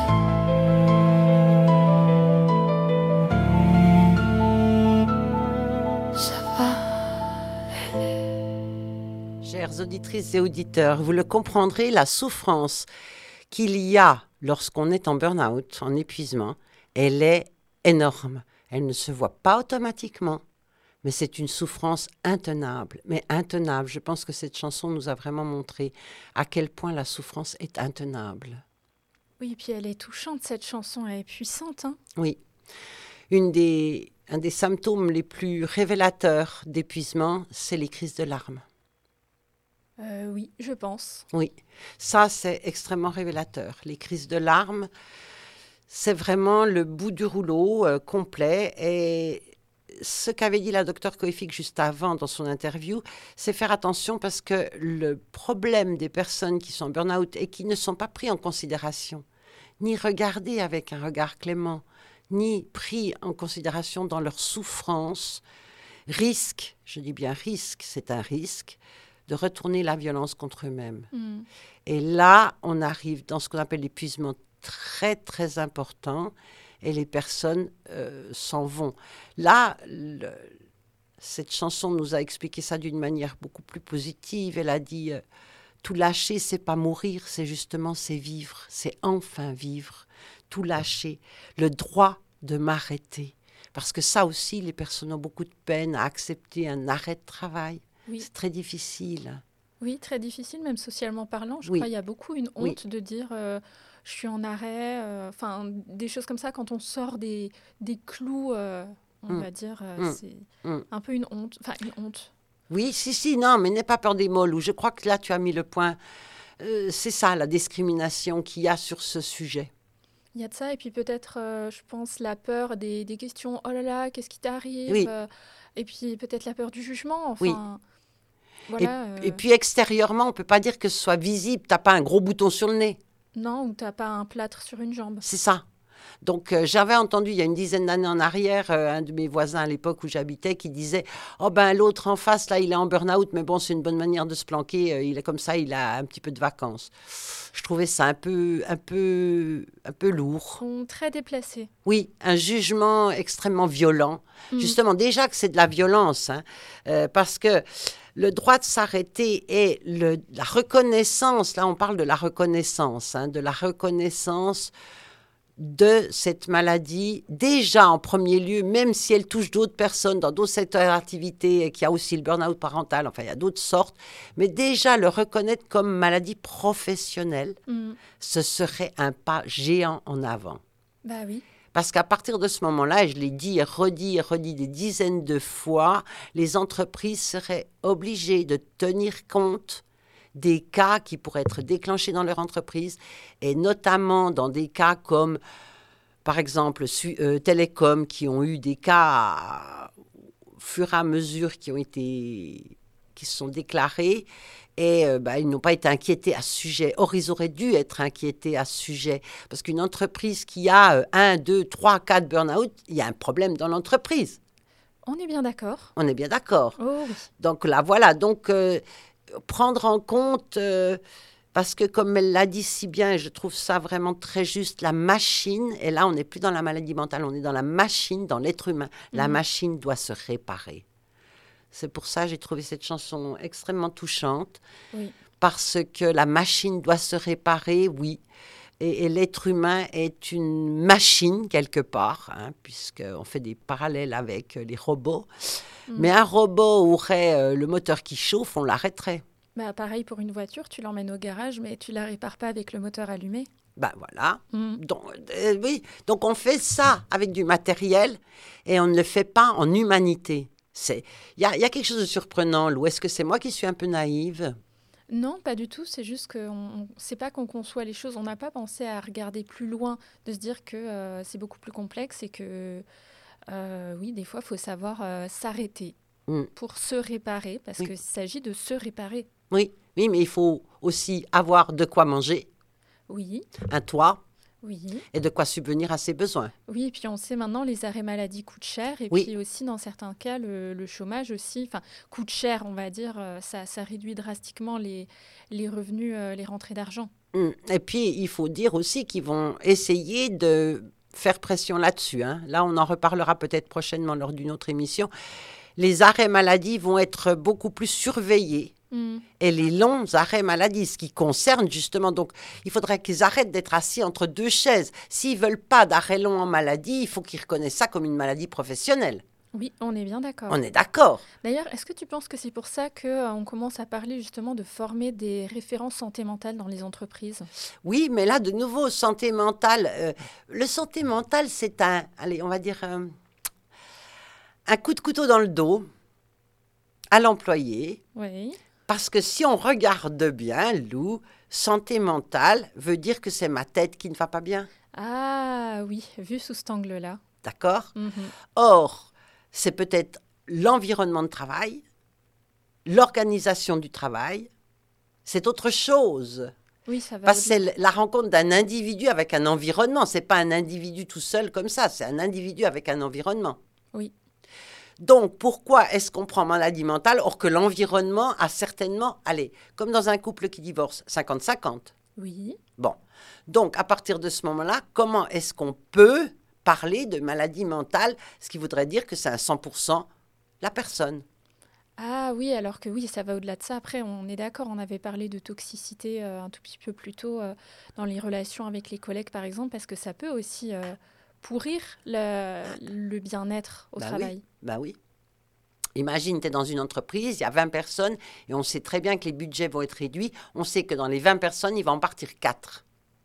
Ça va aller. Chères auditrices et auditeurs, vous le comprendrez, la souffrance qu'il y a lorsqu'on est en burn-out, en épuisement, elle est énorme. Elle ne se voit pas automatiquement, mais c'est une souffrance intenable. Mais intenable, je pense que cette chanson nous a vraiment montré à quel point la souffrance est intenable. Oui, puis elle est touchante, cette chanson, elle est puissante. Hein. Oui. Un des symptômes les plus révélateurs d'épuisement, c'est les crises de larmes. Oui, je pense. Oui, ça c'est extrêmement révélateur. Les crises de larmes, c'est vraiment le bout du rouleau complet. Et ce qu'avait dit la docteure Koifik juste avant dans son interview, c'est faire attention parce que le problème des personnes qui sont en burn-out et qui ne sont pas pris en considération, ni regardés avec un regard clément, ni pris en considération dans leur souffrance, risque, je dis bien risque, c'est un risque, de retourner la violence contre eux-mêmes. Mm. Et là, on arrive dans ce qu'on appelle l'épuisement très, très important et les personnes s'en vont. Là, cette chanson nous a expliqué ça d'une manière beaucoup plus positive. Elle a dit tout lâcher, c'est pas mourir, c'est justement c'est vivre, c'est enfin vivre. Tout lâcher, le droit de m'arrêter. Parce que ça aussi, les personnes ont beaucoup de peine à accepter un arrêt de travail. Oui. C'est très difficile. Oui, très difficile, même socialement parlant. Je Oui. crois qu'il y a beaucoup une honte de dire je suis en arrêt. Enfin, des choses comme ça, quand on sort des clous, on va dire, c'est un peu une honte. Enfin, une honte. Oui, si, non, mais n'aie pas peur des mots, Lou. Je crois que là, tu as mis le point. C'est ça, la discrimination qu'il y a sur ce sujet. Il y a de ça, et puis peut-être, je pense, la peur des questions. Oh là là, qu'est-ce qui t'arrive Oui. Et puis peut-être la peur du jugement. Enfin, Oui. voilà, Et puis extérieurement, on ne peut pas dire que ce soit visible. Tu n'as pas un gros bouton sur le nez. Non, ou t'as pas un plâtre sur une jambe. C'est ça. Donc, j'avais entendu il y a une dizaine d'années en arrière, un de mes voisins à l'époque où j'habitais qui disait « Oh ben, l'autre en face, là, il est en burn-out, mais bon, c'est une bonne manière de se planquer. Il est comme ça, il a un petit peu de vacances. » Je trouvais ça un peu lourd. Ils sont très déplacés. Oui, un jugement extrêmement violent. Justement, déjà que c'est de la violence, hein, parce que le droit de s'arrêter et la reconnaissance, là on parle de la reconnaissance, de cette maladie, déjà en premier lieu, même si elle touche d'autres personnes dans d'autres secteurs d'activité, et qu'il y a aussi le burn-out parental, enfin il y a d'autres sortes, mais déjà le reconnaître comme maladie professionnelle, ce serait un pas géant en avant. Bah oui. Parce qu'à partir de ce moment-là, et je l'ai dit et redit des dizaines de fois, les entreprises seraient obligées de tenir compte des cas qui pourraient être déclenchés dans leur entreprise, et notamment dans des cas comme, par exemple, Télécom, qui ont eu des cas au fur et à mesure qui se sont déclarés, et ils n'ont pas été inquiétés à ce sujet. Or, ils auraient dû être inquiétés à ce sujet, parce qu'une entreprise qui a 1, 2, 3, 4 burn-out, il y a un problème dans l'entreprise. On est bien d'accord. On est bien d'accord. Oh oui. Donc là, voilà. Donc, prendre en compte, parce que comme elle l'a dit si bien, et je trouve ça vraiment très juste, la machine, et là, on n'est plus dans la maladie mentale, on est dans la machine, dans l'être humain. La machine doit se réparer. C'est pour ça que j'ai trouvé cette chanson extrêmement touchante, Oui. parce que la machine doit se réparer, oui. Et l'être humain est une machine quelque part, hein, puisqu'on fait des parallèles avec les robots. Mais un robot aurait le moteur qui chauffe, on l'arrêterait. Bah, pareil pour une voiture, tu l'emmènes au garage, mais tu la répares pas avec le moteur allumé. Ben voilà. Oui. Donc on fait ça avec du matériel et on ne le fait pas en humanité. Il y a quelque chose de surprenant, Lou. Est-ce que c'est moi qui suis un peu naïve? Non, pas du tout. C'est juste que c'est pas qu'on conçoit les choses. On n'a pas pensé à regarder plus loin, de se dire que c'est beaucoup plus complexe et que oui, des fois, il faut savoir s'arrêter pour se réparer, parce qu'il s'agit de se réparer. Oui, mais il faut aussi avoir de quoi manger, un toit, et de quoi subvenir à ses besoins. Oui, et puis on sait maintenant, les arrêts maladie coûtent cher, et puis aussi, dans certains cas, le chômage aussi coûte cher, on va dire. Ça réduit drastiquement les revenus, les rentrées d'argent. Et puis, il faut dire aussi qu'ils vont essayer de faire pression là-dessus. Hein. Là, on en reparlera peut-être prochainement lors d'une autre émission. Les arrêts maladie vont être beaucoup plus surveillés. Et les longs arrêts maladie, ce qui concerne justement, donc il faudrait qu'ils arrêtent d'être assis entre deux chaises. S'ils ne veulent pas d'arrêt long en maladie, il faut qu'ils reconnaissent ça comme une maladie professionnelle. Oui, on est bien d'accord. On est d'accord. D'ailleurs, est-ce que tu penses que c'est pour ça qu'on commence à parler justement de former des référents santé mentale dans les entreprises? Oui, mais là, de nouveau, santé mentale. Le santé mentale, c'est allez, on va dire, un coup de couteau dans le dos à l'employé. Oui. Parce que si on regarde bien, Lou, santé mentale veut dire que c'est ma tête qui ne va pas bien. Ah oui, vu sous cet angle-là. D'accord ? Or, c'est peut-être l'environnement de travail, l'organisation du travail, c'est autre chose. Oui, ça va. Parce que c'est la rencontre d'un individu avec un environnement. Ce n'est pas un individu tout seul comme ça, c'est un individu avec un environnement. Oui. Donc, pourquoi est-ce qu'on prend maladie mentale, or que l'environnement a certainement, allez, comme dans un couple qui divorce, 50-50. Oui. Bon, donc à partir de ce moment-là, comment est-ce qu'on peut parler de maladie mentale, ce qui voudrait dire que c'est à 100% la personne? Ah oui, alors que oui, ça va au-delà de ça. Après, on est d'accord, on avait parlé de toxicité un tout petit peu plus tôt dans les relations avec les collègues, par exemple, parce que ça peut aussi pourrir le bien-être au travail. Oui. Ben oui. Imagine, tu es dans une entreprise, il y a 20 personnes et on sait très bien que les budgets vont être réduits. On sait que dans les 20 personnes, il va en partir 4.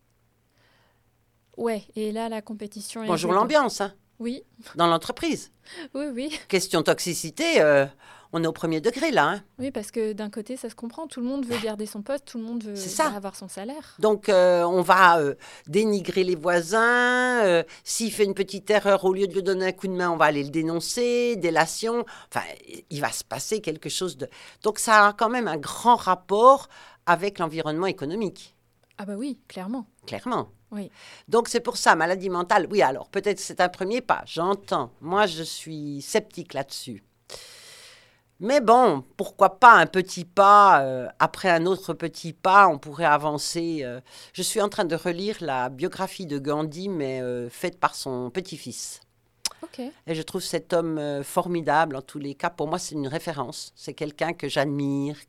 Ouais, et là, la compétition est... Bonjour l'ambiance, hein, oui. dans l'entreprise. Oui. Question toxicité, on est au premier degré là. Hein. Oui, parce que d'un côté, ça se comprend. Tout le monde veut garder son poste, tout le monde veut avoir son salaire. Donc, on va dénigrer les voisins. S'il fait une petite erreur, au lieu de lui donner un coup de main, on va aller le dénoncer, délation. Enfin, il va se passer quelque chose de... Donc, ça a quand même un grand rapport avec l'environnement économique. Ah bah oui, clairement. Clairement. Oui. Donc, c'est pour ça, maladie mentale. Oui, alors, peut-être c'est un premier pas, j'entends. Moi, je suis sceptique là-dessus. Mais bon, pourquoi pas un petit pas, après un autre petit pas, on pourrait avancer. Je suis en train de relire la biographie de Gandhi, mais faite par son petit-fils. Ok. Et je trouve cet homme formidable, en tous les cas. Pour moi, c'est une référence. C'est quelqu'un que j'admire,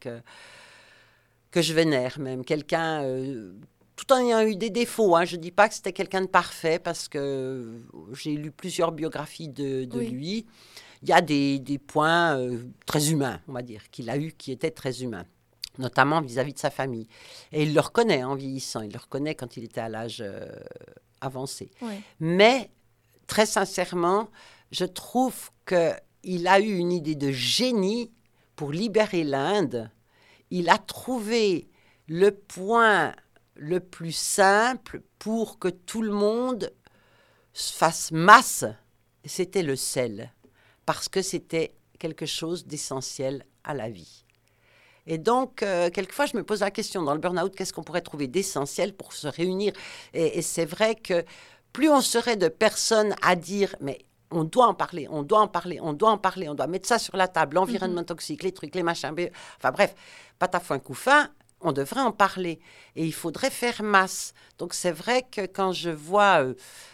que je vénère même. Quelqu'un, tout en ayant eu des défauts. Hein. Je ne dis pas que c'était quelqu'un de parfait, parce que j'ai lu plusieurs biographies de lui. Il y a des points très humains, on va dire, qu'il a eu, qui étaient très humains, notamment vis-à-vis de sa famille. Et il le reconnaît en vieillissant, il le reconnaît quand il était à l'âge avancé. Ouais. Mais, très sincèrement, je trouve qu'il a eu une idée de génie pour libérer l'Inde. Il a trouvé le point le plus simple pour que tout le monde fasse masse. C'était le sel. Parce que c'était quelque chose d'essentiel à la vie. Et donc, quelquefois, je me pose la question, dans le burn-out, qu'est-ce qu'on pourrait trouver d'essentiel pour se réunir ? Et c'est vrai que plus on serait de personnes à dire, mais on doit en parler, on doit mettre ça sur la table, l'environnement toxique, les trucs, les machins, enfin bref, patafouin couffin, on devrait en parler. Et il faudrait faire masse. Donc, c'est vrai que quand je vois...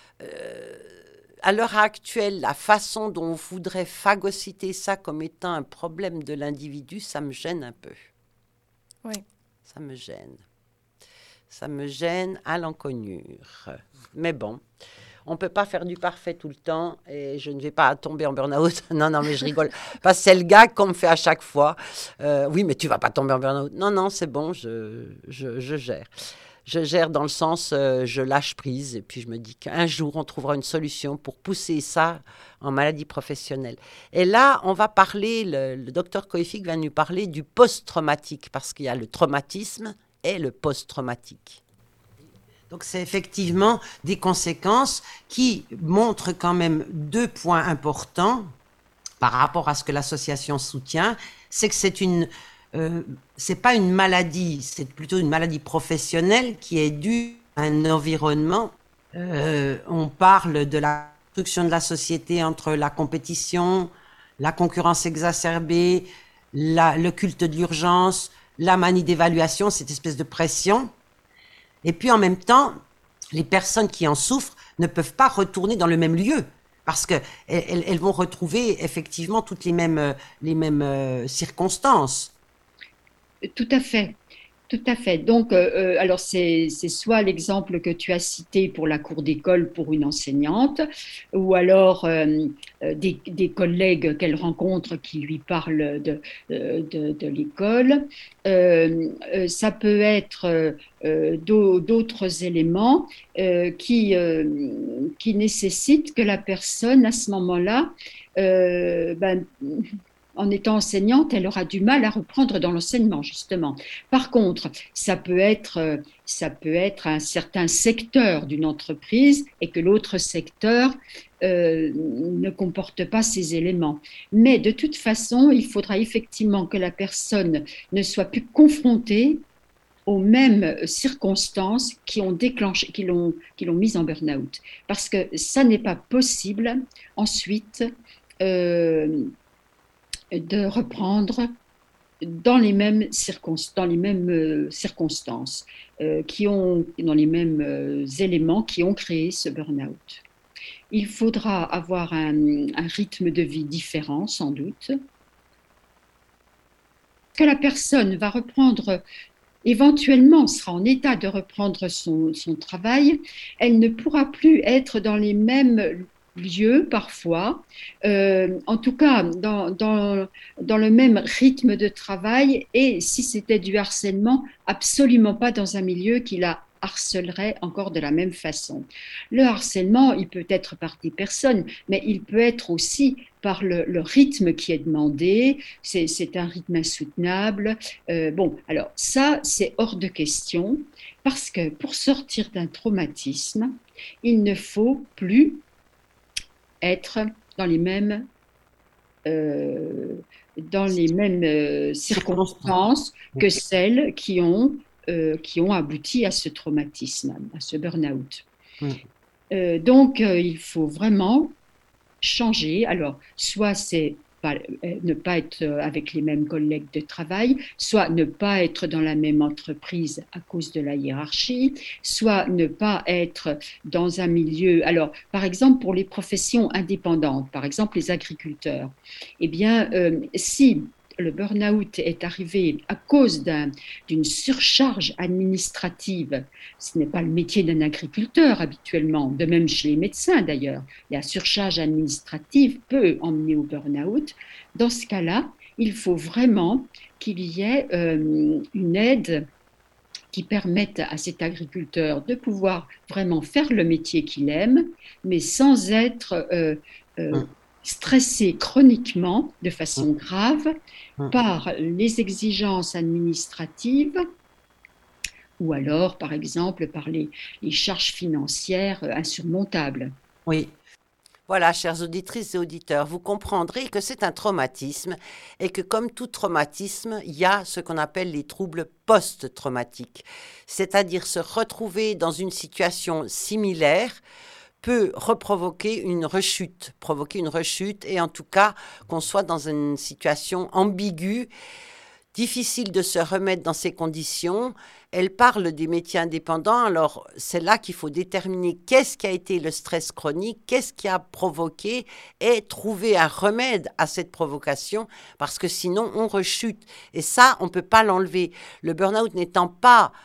à l'heure actuelle, la façon dont on voudrait phagocyter ça comme étant un problème de l'individu, ça me gêne un peu. Oui. Ça me gêne. Ça me gêne à l'encoignure. Mais bon, on ne peut pas faire du parfait tout le temps et je ne vais pas tomber en burn-out. Non, mais je rigole. Parce que c'est le gag qu'on me fait à chaque fois. Oui, mais tu ne vas pas tomber en burn-out. Non, c'est bon, je gère. Je gère dans le sens, je lâche prise et puis je me dis qu'un jour, on trouvera une solution pour pousser ça en maladie professionnelle. Et là, on va parler, le docteur Koifik va nous parler du post-traumatique parce qu'il y a le traumatisme et le post-traumatique. Donc, c'est effectivement des conséquences qui montrent quand même 2 points importants par rapport à ce que l'association soutient. C'est que c'est pas une maladie, c'est plutôt une maladie professionnelle qui est due à un environnement. On parle de la construction de la société entre la compétition, la concurrence exacerbée, le culte de l'urgence, la manie d'évaluation, cette espèce de pression. Et puis en même temps, les personnes qui en souffrent ne peuvent pas retourner dans le même lieu parce qu'elles vont retrouver effectivement toutes les mêmes circonstances. Tout à fait. Tout à fait. Donc, alors c'est soit l'exemple que tu as cité pour la cour d'école pour une enseignante, ou alors des collègues qu'elle rencontre qui lui parlent de l'école. Ça peut être d'autres éléments qui nécessitent que la personne, à ce moment-là, en étant enseignante, elle aura du mal à reprendre dans l'enseignement, justement. Par contre, ça peut être un certain secteur d'une entreprise et que l'autre secteur ne comporte pas ces éléments. Mais de toute façon, il faudra effectivement que la personne ne soit plus confrontée aux mêmes circonstances qui l'ont mise en burn-out. Parce que ça n'est pas possible ensuite de reprendre dans les mêmes circonstances, dans les mêmes éléments qui ont créé ce burn-out. Il faudra avoir un rythme de vie différent, sans doute. Que la personne va reprendre, éventuellement sera en état de reprendre son travail, elle ne pourra plus être dans les mêmes lieu parfois, en tout cas dans le même rythme de travail et si c'était du harcèlement, absolument pas dans un milieu qui la harcelerait encore de la même façon. Le harcèlement, il peut être par des personnes, mais il peut être aussi par le rythme qui est demandé, c'est un rythme insoutenable. Alors ça, c'est hors de question parce que pour sortir d'un traumatisme, il ne faut plus être dans les mêmes circonstances que celles qui ont abouti à ce traumatisme, à ce burn-out. Donc, il faut vraiment changer. Alors, soit c'est ne pas être avec les mêmes collègues de travail, soit ne pas être dans la même entreprise à cause de la hiérarchie, soit ne pas être dans un milieu. Alors, par exemple, pour les professions indépendantes, par exemple les agriculteurs, eh bien, si le burn-out est arrivé à cause d'une surcharge administrative. Ce n'est pas le métier d'un agriculteur habituellement, de même chez les médecins d'ailleurs. La surcharge administrative peut emmener au burn-out. Dans ce cas-là, il faut vraiment qu'il y ait une aide qui permette à cet agriculteur de pouvoir vraiment faire le métier qu'il aime, mais sans être stressé chroniquement, de façon grave, par les exigences administratives ou alors, par exemple, par les charges financières insurmontables. Oui. Voilà, chères auditrices et auditeurs, vous comprendrez que c'est un traumatisme et que comme tout traumatisme, il y a ce qu'on appelle les troubles post-traumatiques, c'est-à-dire se retrouver dans une situation similaire peut provoquer une rechute et en tout cas qu'on soit dans une situation ambiguë, difficile de se remettre dans ces conditions. Elle parle des métiers indépendants, alors c'est là qu'il faut déterminer qu'est-ce qui a été le stress chronique, qu'est-ce qui a provoqué et trouver un remède à cette provocation parce que sinon on rechute et ça on ne peut pas l'enlever. Le burn-out n'étant pas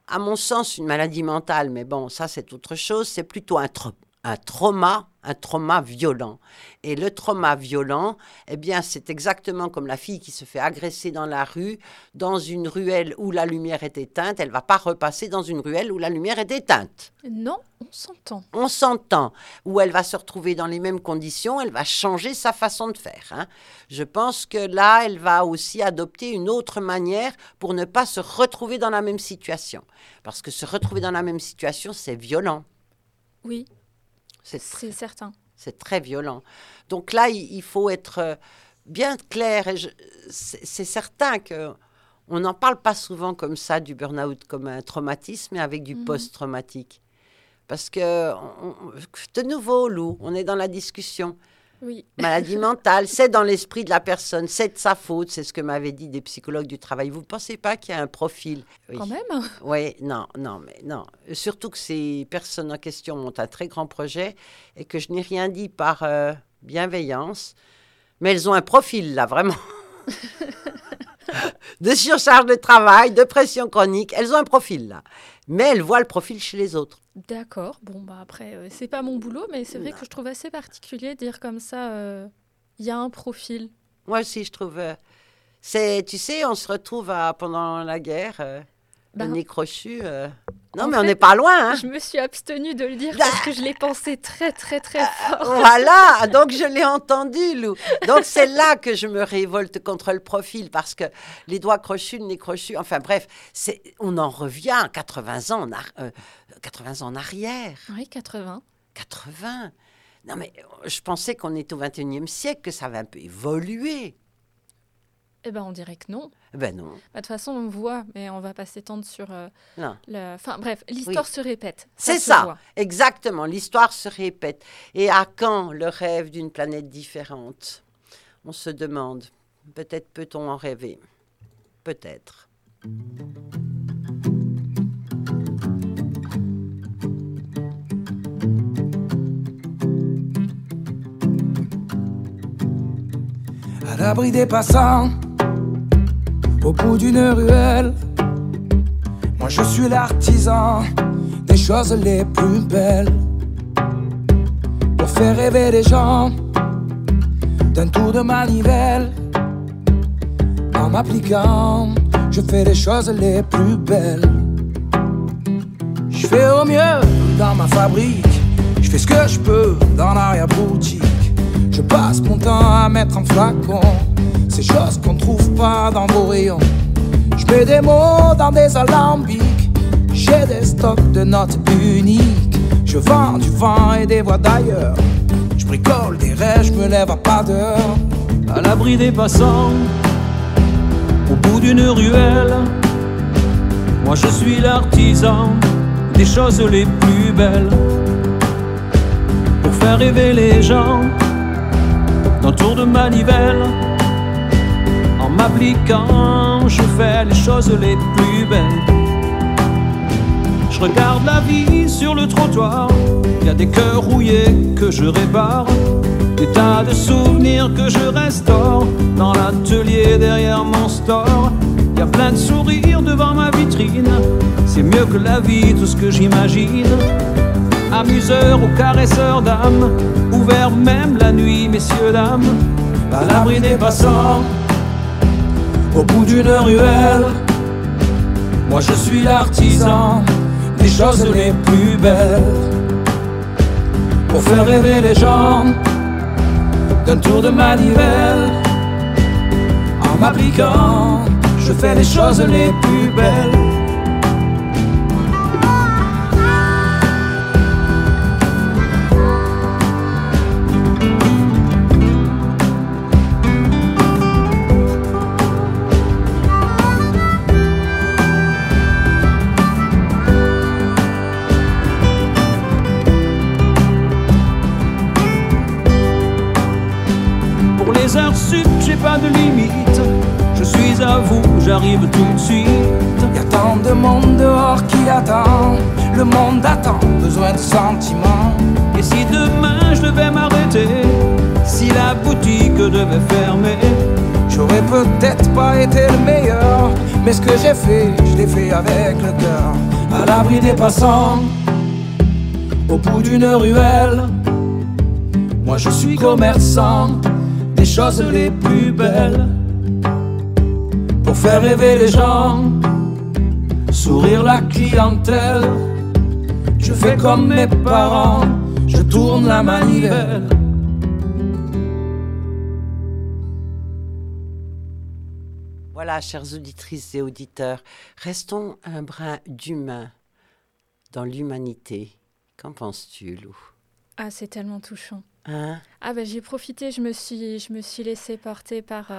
à mon sens, une maladie mentale, mais bon, ça c'est autre chose, c'est plutôt un trauma violent. Et le trauma violent, eh bien, c'est exactement comme la fille qui se fait agresser dans la rue, dans une ruelle où la lumière est éteinte, elle ne va pas repasser dans une ruelle où la lumière est éteinte. Non, on s'entend. On s'entend. Où elle va se retrouver dans les mêmes conditions, elle va changer sa façon de faire. Hein. Je pense que là, elle va aussi adopter une autre manière pour ne pas se retrouver dans la même situation. Parce que se retrouver dans la même situation, c'est violent. Oui. C'est certain. C'est très violent. Donc là, il faut être bien clair. Et c'est certain qu'on n'en parle pas souvent comme ça, du burn-out, comme un traumatisme, mais avec du post-traumatique. Parce que, de nouveau, Lou, on est dans la discussion. Oui. Maladie mentale, c'est dans l'esprit de la personne, c'est de sa faute, c'est ce que m'avaient dit des psychologues du travail. Vous ne pensez pas qu'il y a un profil? Oui. Quand même? Oui, non. Surtout que ces personnes en question ont un très grand projet et que je n'ai rien dit par bienveillance, mais elles ont un profil, là, vraiment. De surcharge de travail, de pression chronique, elles ont un profil, là. Mais elles voient le profil chez les autres. D'accord. Bon, après, c'est pas mon boulot, mais c'est vrai que je trouve assez particulier de dire comme ça, il y a un profil. Moi aussi, je trouve... tu sais, on se retrouve pendant la guerre, le nez crochu. Non, mais on n'est pas loin. Hein. Je me suis abstenue de le dire parce que je l'ai pensé très, très, très fort. Voilà, donc je l'ai entendu, Lou. Donc c'est là que je me révolte contre le profil, parce que les doigts crochus, le nez crochu, enfin bref, on en revient à 80 ans, 80 ans en arrière. Oui, 80. 80. Non, mais je pensais qu'on était au 21e siècle, que ça avait un peu évolué. Eh bien, on dirait que non. Ben non. De toute façon, on voit, mais on ne va pas s'étendre sur... Enfin, bref, l'histoire se répète. C'est ça, exactement. L'histoire se répète. Et à quand le rêve d'une planète différente? On se demande. Peut-être peut-on en rêver. Peut-être. À l'abri des passants, au bout d'une ruelle, moi je suis l'artisan des choses les plus belles. Pour faire rêver les gens d'un tour de manivelle, en m'appliquant, je fais les choses les plus belles. Je fais au mieux dans ma fabrique, je fais ce que je peux dans l'arrière-boutique. Je passe mon temps à mettre en flacon ces choses qu'on trouve pas dans vos rayons. Je mets des mots dans des alambics, j'ai des stocks de notes uniques. Je vends du vent et des voix d'ailleurs, je bricole des rêves, je me lève à pas d'heure. À l'abri des passants, au bout d'une ruelle, moi je suis l'artisan des choses les plus belles. Pour faire rêver les gens d'un tour de manivelle, en m'appliquant, je fais les choses les plus belles. Je regarde la vie sur le trottoir, il y a des cœurs rouillés que je répare, des tas de souvenirs que je restaure dans l'atelier derrière mon store. Il y a plein de sourires devant ma vitrine, c'est mieux que la vie, tout ce que j'imagine. Amuseurs ou caresseurs d'âme, ouverts même la nuit, messieurs, dames. À l'abri des passants, au bout d'une ruelle, moi je suis l'artisan des choses les plus belles. Pour faire rêver les gens d'un tour de manivelle, en m'appliquant, je fais les choses les plus belles. J'ai pas de limite, je suis à vous, j'arrive tout de suite. Y'a tant de monde dehors qui attend, le monde attend, besoin de sentiments. Et si demain je devais m'arrêter, si la boutique devait fermer, j'aurais peut-être pas été le meilleur, mais ce que j'ai fait, je l'ai fait avec le cœur. à l'abri des passants, au bout d'une ruelle. Moi je suis commerçant des choses les plus belles, pour faire rêver les gens, sourire la clientèle. Je fais comme mes parents, je tourne la manivelle. Voilà, chères auditrices et auditeurs, restons un brin d'humain dans l'humanité. Qu'en penses-tu, Lou? Ah, c'est tellement touchant. Hein? Ah ben j'ai profité, je me suis laissée porter par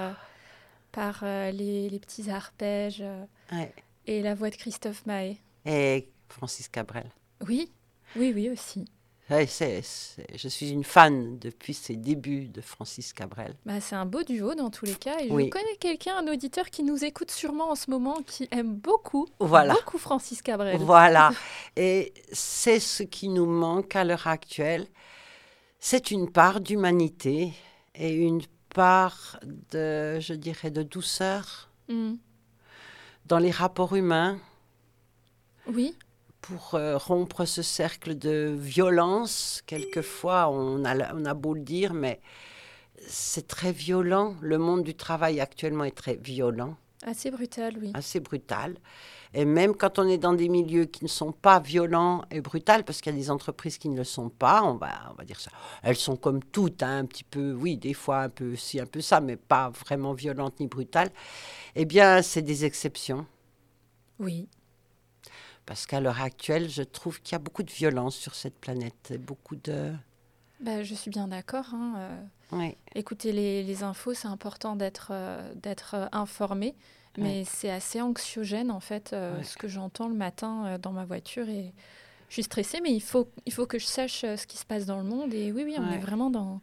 les petits arpèges Ouais. et la voix de Christophe Maé. Et Francis Cabrel. Oui, oui aussi. Ouais, je suis une fan depuis ses débuts de Francis Cabrel. Bah, c'est un beau duo dans tous les cas. Et Oui. je connais quelqu'un, un auditeur qui nous écoute sûrement en ce moment, qui aime beaucoup, Voilà. beaucoup Francis Cabrel. Voilà. Et c'est ce qui nous manque à l'heure actuelle. C'est une part d'humanité et une part de, je dirais, de douceur Mm. dans les rapports humains Oui, pour rompre ce cercle de violence. Quelquefois, on a beau le dire, mais c'est très violent. Le monde du travail actuellement est très violent, assez brutal, oui. assez brutal. Et même quand on est dans des milieux qui ne sont pas violents et brutals, parce qu'il y a des entreprises qui ne le sont pas, on va dire ça. Elles sont comme toutes, hein, un petit peu, oui, des fois un peu ci, un peu ça, mais pas vraiment violentes ni brutales. Eh bien, c'est des exceptions. Oui. Parce qu'à l'heure actuelle, je trouve qu'il y a beaucoup de violence sur cette planète. Beaucoup de... Bah, je suis bien d'accord. Oui. Écoutez, les infos, c'est important d'être informé, mais c'est assez anxiogène, en fait, ce que j'entends le matin dans ma voiture. Et je suis stressée, mais il faut que je sache ce qui se passe dans le monde. Et oui, on est vraiment dans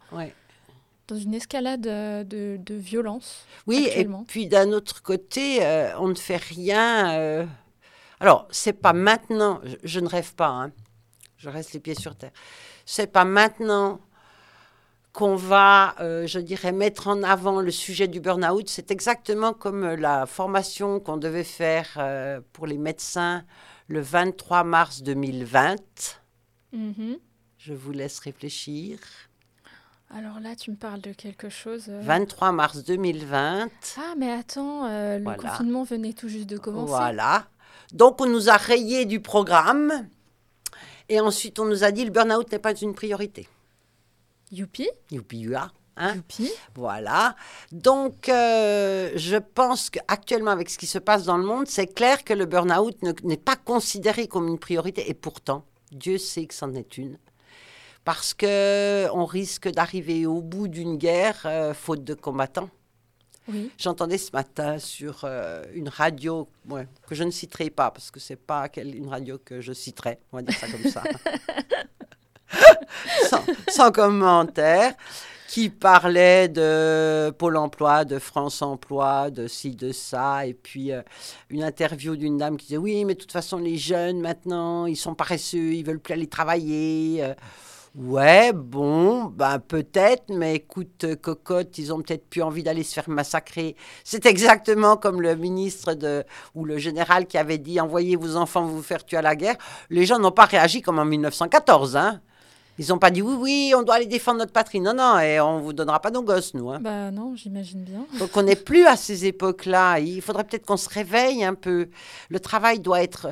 une escalade de violence. Oui, actuellement. Et puis d'un autre côté, on ne fait rien... Alors, c'est pas maintenant, je ne rêve pas, hein, je reste les pieds sur terre. C'est pas maintenant qu'on va, je dirais, mettre en avant le sujet du burn-out. C'est exactement comme la formation qu'on devait faire pour les médecins le 23 mars 2020. Mm-hmm. Je vous laisse réfléchir. Alors là, tu me parles de quelque chose... 23 mars 2020. Ah, mais attends, le confinement venait tout juste de commencer. Voilà. Donc, on nous a rayés du programme. Et ensuite, on nous a dit le burn-out n'est pas une priorité. Youpi. Youpi, hein. Youpi. Voilà. Donc, je pense qu'actuellement, avec ce qui se passe dans le monde, c'est clair que le burn-out n'est pas considéré comme une priorité. Et pourtant, Dieu sait que c'en est une. Parce qu'on risque d'arriver au bout d'une guerre, faute de combattants. Oui. J'entendais ce matin sur une radio que je ne citerai pas, parce que ce n'est pas une radio que je citerai, on va dire ça comme ça, sans commentaire, qui parlait de Pôle emploi, de France emploi, de ci, de ça, et puis une interview d'une dame qui disait « Oui, mais de toute façon, les jeunes, maintenant, ils sont paresseux, ils ne veulent plus aller travailler. » Ouais, bon, ben peut-être, mais écoute, cocotte, ils ont peut-être plus envie d'aller se faire massacrer. C'est exactement comme le ministre ou le général qui avait dit « Envoyez vos enfants vous faire tuer à la guerre ». Les gens n'ont pas réagi comme en 1914, hein. Ils n'ont pas dit « Oui, on doit aller défendre notre patrie ». Non, non, et on ne vous donnera pas nos gosses, nous. Hein. Bah non, j'imagine bien. Donc on n'est plus à ces époques-là. Il faudrait peut-être qu'on se réveille un peu. Le travail doit être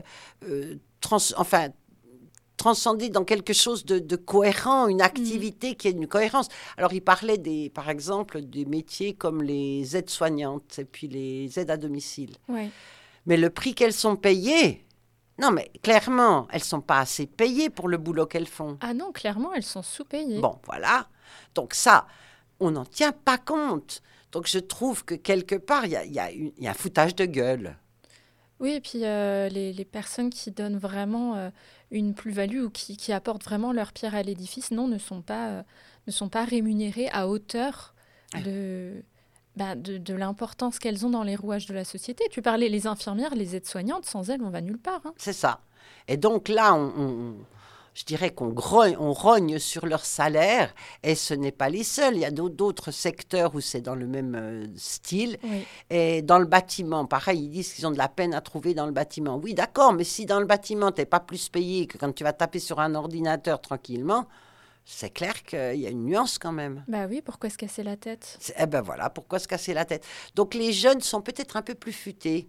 transcender dans quelque chose de cohérent, une activité qui ait une cohérence. Alors, il parlait, par exemple, des métiers comme les aides-soignantes et puis les aides à domicile. Ouais. Mais le prix qu'elles sont payées, non, mais clairement, elles ne sont pas assez payées pour le boulot qu'elles font. Ah non, clairement, elles sont sous-payées. Bon, voilà. Donc ça, on n'en tient pas compte. Donc, je trouve que quelque part, il y a un foutage de gueule. Oui, et puis les personnes qui donnent vraiment une plus-value ou qui apportent vraiment leur pierre à l'édifice, non, ne sont pas rémunérées à hauteur de l'importance qu'elles ont dans les rouages de la société. Tu parlais les infirmières, les aides-soignantes, sans elles, on va nulle part. Hein. C'est ça. Et donc là, je dirais on rogne sur leur salaire, et ce n'est pas les seuls. Il y a d'autres secteurs où c'est dans le même style. Oui. Et dans le bâtiment, pareil, ils disent qu'ils ont de la peine à trouver dans le bâtiment. Oui, d'accord, mais si dans le bâtiment, tu n'es pas plus payé que quand tu vas taper sur un ordinateur tranquillement, c'est clair qu'il y a une nuance quand même. Bah oui, pourquoi se casser la tête? Eh ben voilà, pourquoi se casser la tête? Donc les jeunes sont peut-être un peu plus futés.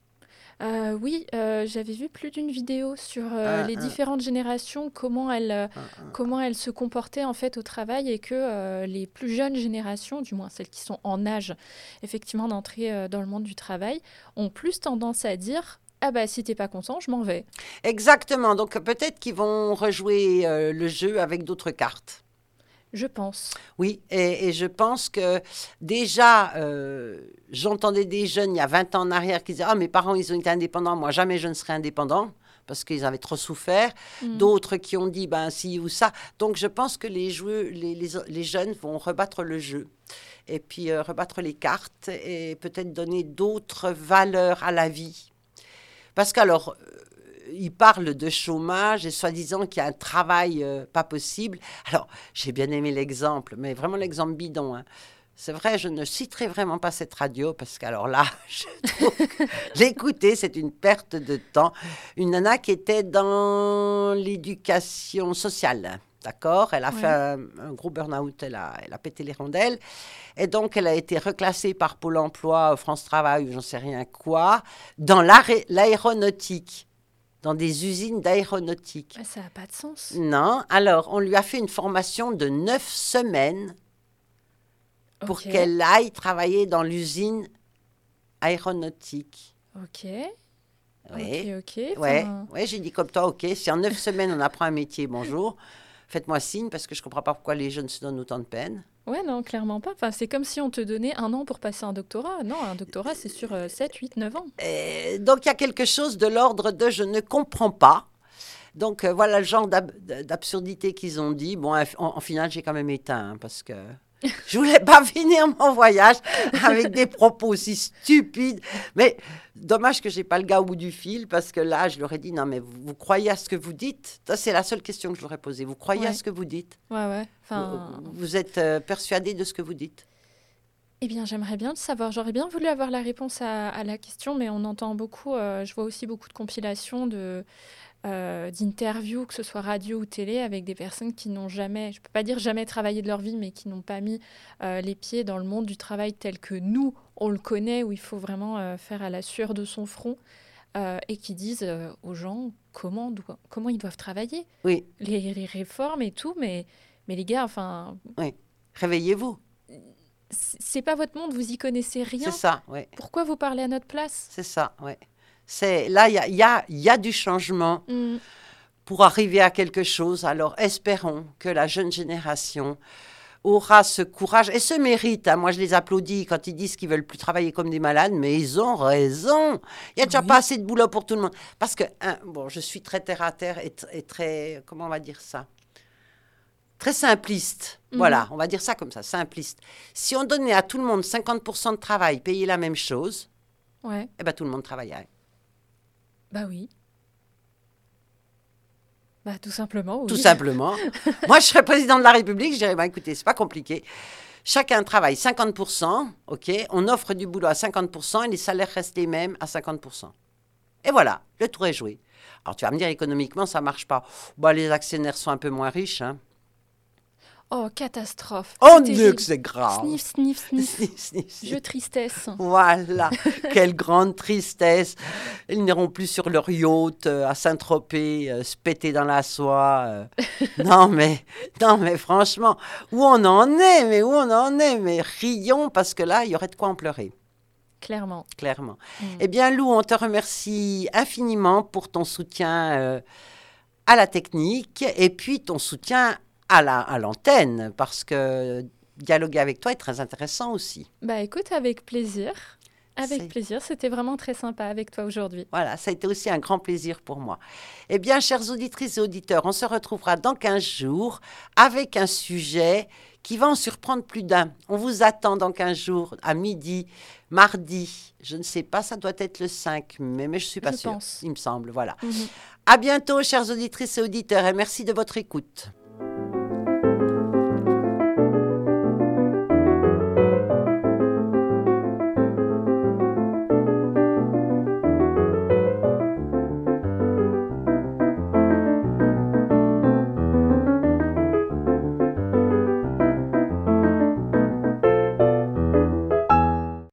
Oui, j'avais vu plus d'une vidéo sur les différentes générations, comment elles se comportaient en fait au travail, et que les plus jeunes générations, du moins celles qui sont en âge effectivement d'entrer dans le monde du travail, ont plus tendance à dire « Ah bah si t'es pas content, je m'en vais ». Exactement, donc peut-être qu'ils vont rejouer le jeu avec d'autres cartes. Je pense. Oui, et je pense que déjà, j'entendais des jeunes il y a 20 ans en arrière qui disaient « Ah, mes parents, ils ont été indépendants, moi jamais je ne serai indépendant ». Parce qu'ils avaient trop souffert. D'autres qui ont dit, ben, ci ou ça. Donc, je pense que les jeunes vont rebattre le jeu. Et puis, rebattre les cartes et peut-être donner d'autres valeurs à la vie. Parce qu'alors, ils parlent de chômage et soi-disant qu'il y a un travail pas possible. Alors, j'ai bien aimé l'exemple, mais vraiment l'exemple bidon, hein. C'est vrai, je ne citerai vraiment pas cette radio parce qu'alors là, je trouve que l'écouter, c'est une perte de temps. Une nana qui était dans l'éducation sociale, d'accord? Elle a fait un gros burn-out, elle a pété les rondelles. Et donc, elle a été reclassée par Pôle emploi, France Travail ou j'en sais rien quoi, dans l'aéronautique, dans des usines d'aéronautique. Ça n'a pas de sens. Non, alors, on lui a fait une formation de 9 semaines pour qu'elle aille travailler dans l'usine aéronautique. Ok. Oui. Ok. Ouais, j'ai dit comme toi, ok. Si en 9 semaines, on apprend un métier, bonjour, faites-moi signe parce que je ne comprends pas pourquoi les jeunes se donnent autant de peine. Ouais, non, clairement pas. Enfin, c'est comme si on te donnait 1 an pour passer un doctorat. Non, un doctorat, c'est sur 7, 8, 9 ans. Donc, il y a quelque chose de l'ordre de « je ne comprends pas ». Donc, voilà le genre d'absurdité qu'ils ont dit. Bon, en final, j'ai quand même éteint hein, parce que... Je voulais pas finir mon voyage avec des propos aussi stupides. Mais dommage que j'ai pas le gars au bout du fil parce que là, je leur ai dit non, mais vous croyez à ce que vous dites? Ça, c'est la seule question que je leur ai posée. Vous croyez à ce que vous dites? Ouais. Vous êtes persuadé de ce que vous dites? Eh bien, j'aimerais bien le savoir. J'aurais bien voulu avoir la réponse à la question, mais on entend beaucoup. Je vois aussi beaucoup de compilations d'interviews, que ce soit radio ou télé, avec des personnes qui n'ont jamais, je ne peux pas dire jamais travaillé de leur vie, mais qui n'ont pas mis les pieds dans le monde du travail tel que nous, on le connaît, où il faut vraiment faire à la sueur de son front, et qui disent aux gens comment ils doivent travailler. Oui. Les réformes et tout, mais les gars, enfin... Oui, réveillez-vous. C'est pas votre monde, vous y connaissez rien. C'est ça, oui. Pourquoi vous parlez à notre place? C'est ça, oui. Là, il y a du changement pour arriver à quelque chose. Alors, espérons que la jeune génération aura ce courage et ce mérite. Hein. Moi, je les applaudis quand ils disent qu'ils ne veulent plus travailler comme des malades, mais ils ont raison. Il n'y a déjà pas assez de boulot pour tout le monde. Parce que, je suis très terre-à-terre et très, comment on va dire ça? Très simpliste. Voilà, on va dire ça comme ça, simpliste. Si on donnait à tout le monde 50% de travail, payer la même chose, eh ben, tout le monde travaillerait. Bah oui. Bah tout simplement, oui. Tout simplement. Moi, je serais président de la République, je dirais, écoutez, c'est pas compliqué. Chacun travaille 50%, ok, on offre du boulot à 50% et les salaires restent les mêmes à 50%. Et voilà, le tour est joué. Alors, tu vas me dire, économiquement, ça marche pas. Les actionnaires sont un peu moins riches, hein. Oh, catastrophe. Oh, Dieu, que c'est grave. Sniff, sniff, sniff. Sniff, sniff, sniff. Je tristesse. Voilà, quelle grande tristesse. Ils n'iront plus sur leur yacht à Saint-Tropez, se péter dans la soie. Non, mais franchement, où on en est, mais rions parce que là, il y aurait de quoi en pleurer. Clairement. Eh bien, Lou, on te remercie infiniment pour ton soutien à la technique et puis ton soutien à l'antenne, parce que dialoguer avec toi est très intéressant aussi. Bah écoute, avec plaisir. Avec plaisir, c'était vraiment très sympa avec toi aujourd'hui. Voilà, ça a été aussi un grand plaisir pour moi. Eh bien, chères auditrices et auditeurs, on se retrouvera dans 15 jours avec un sujet qui va en surprendre plus d'un. On vous attend dans 15 jours, à midi, mardi. Je ne sais pas, ça doit être le 5 mai, mais je ne suis pas sûre. Il me semble, voilà. À bientôt, chères auditrices et auditeurs, et merci de votre écoute.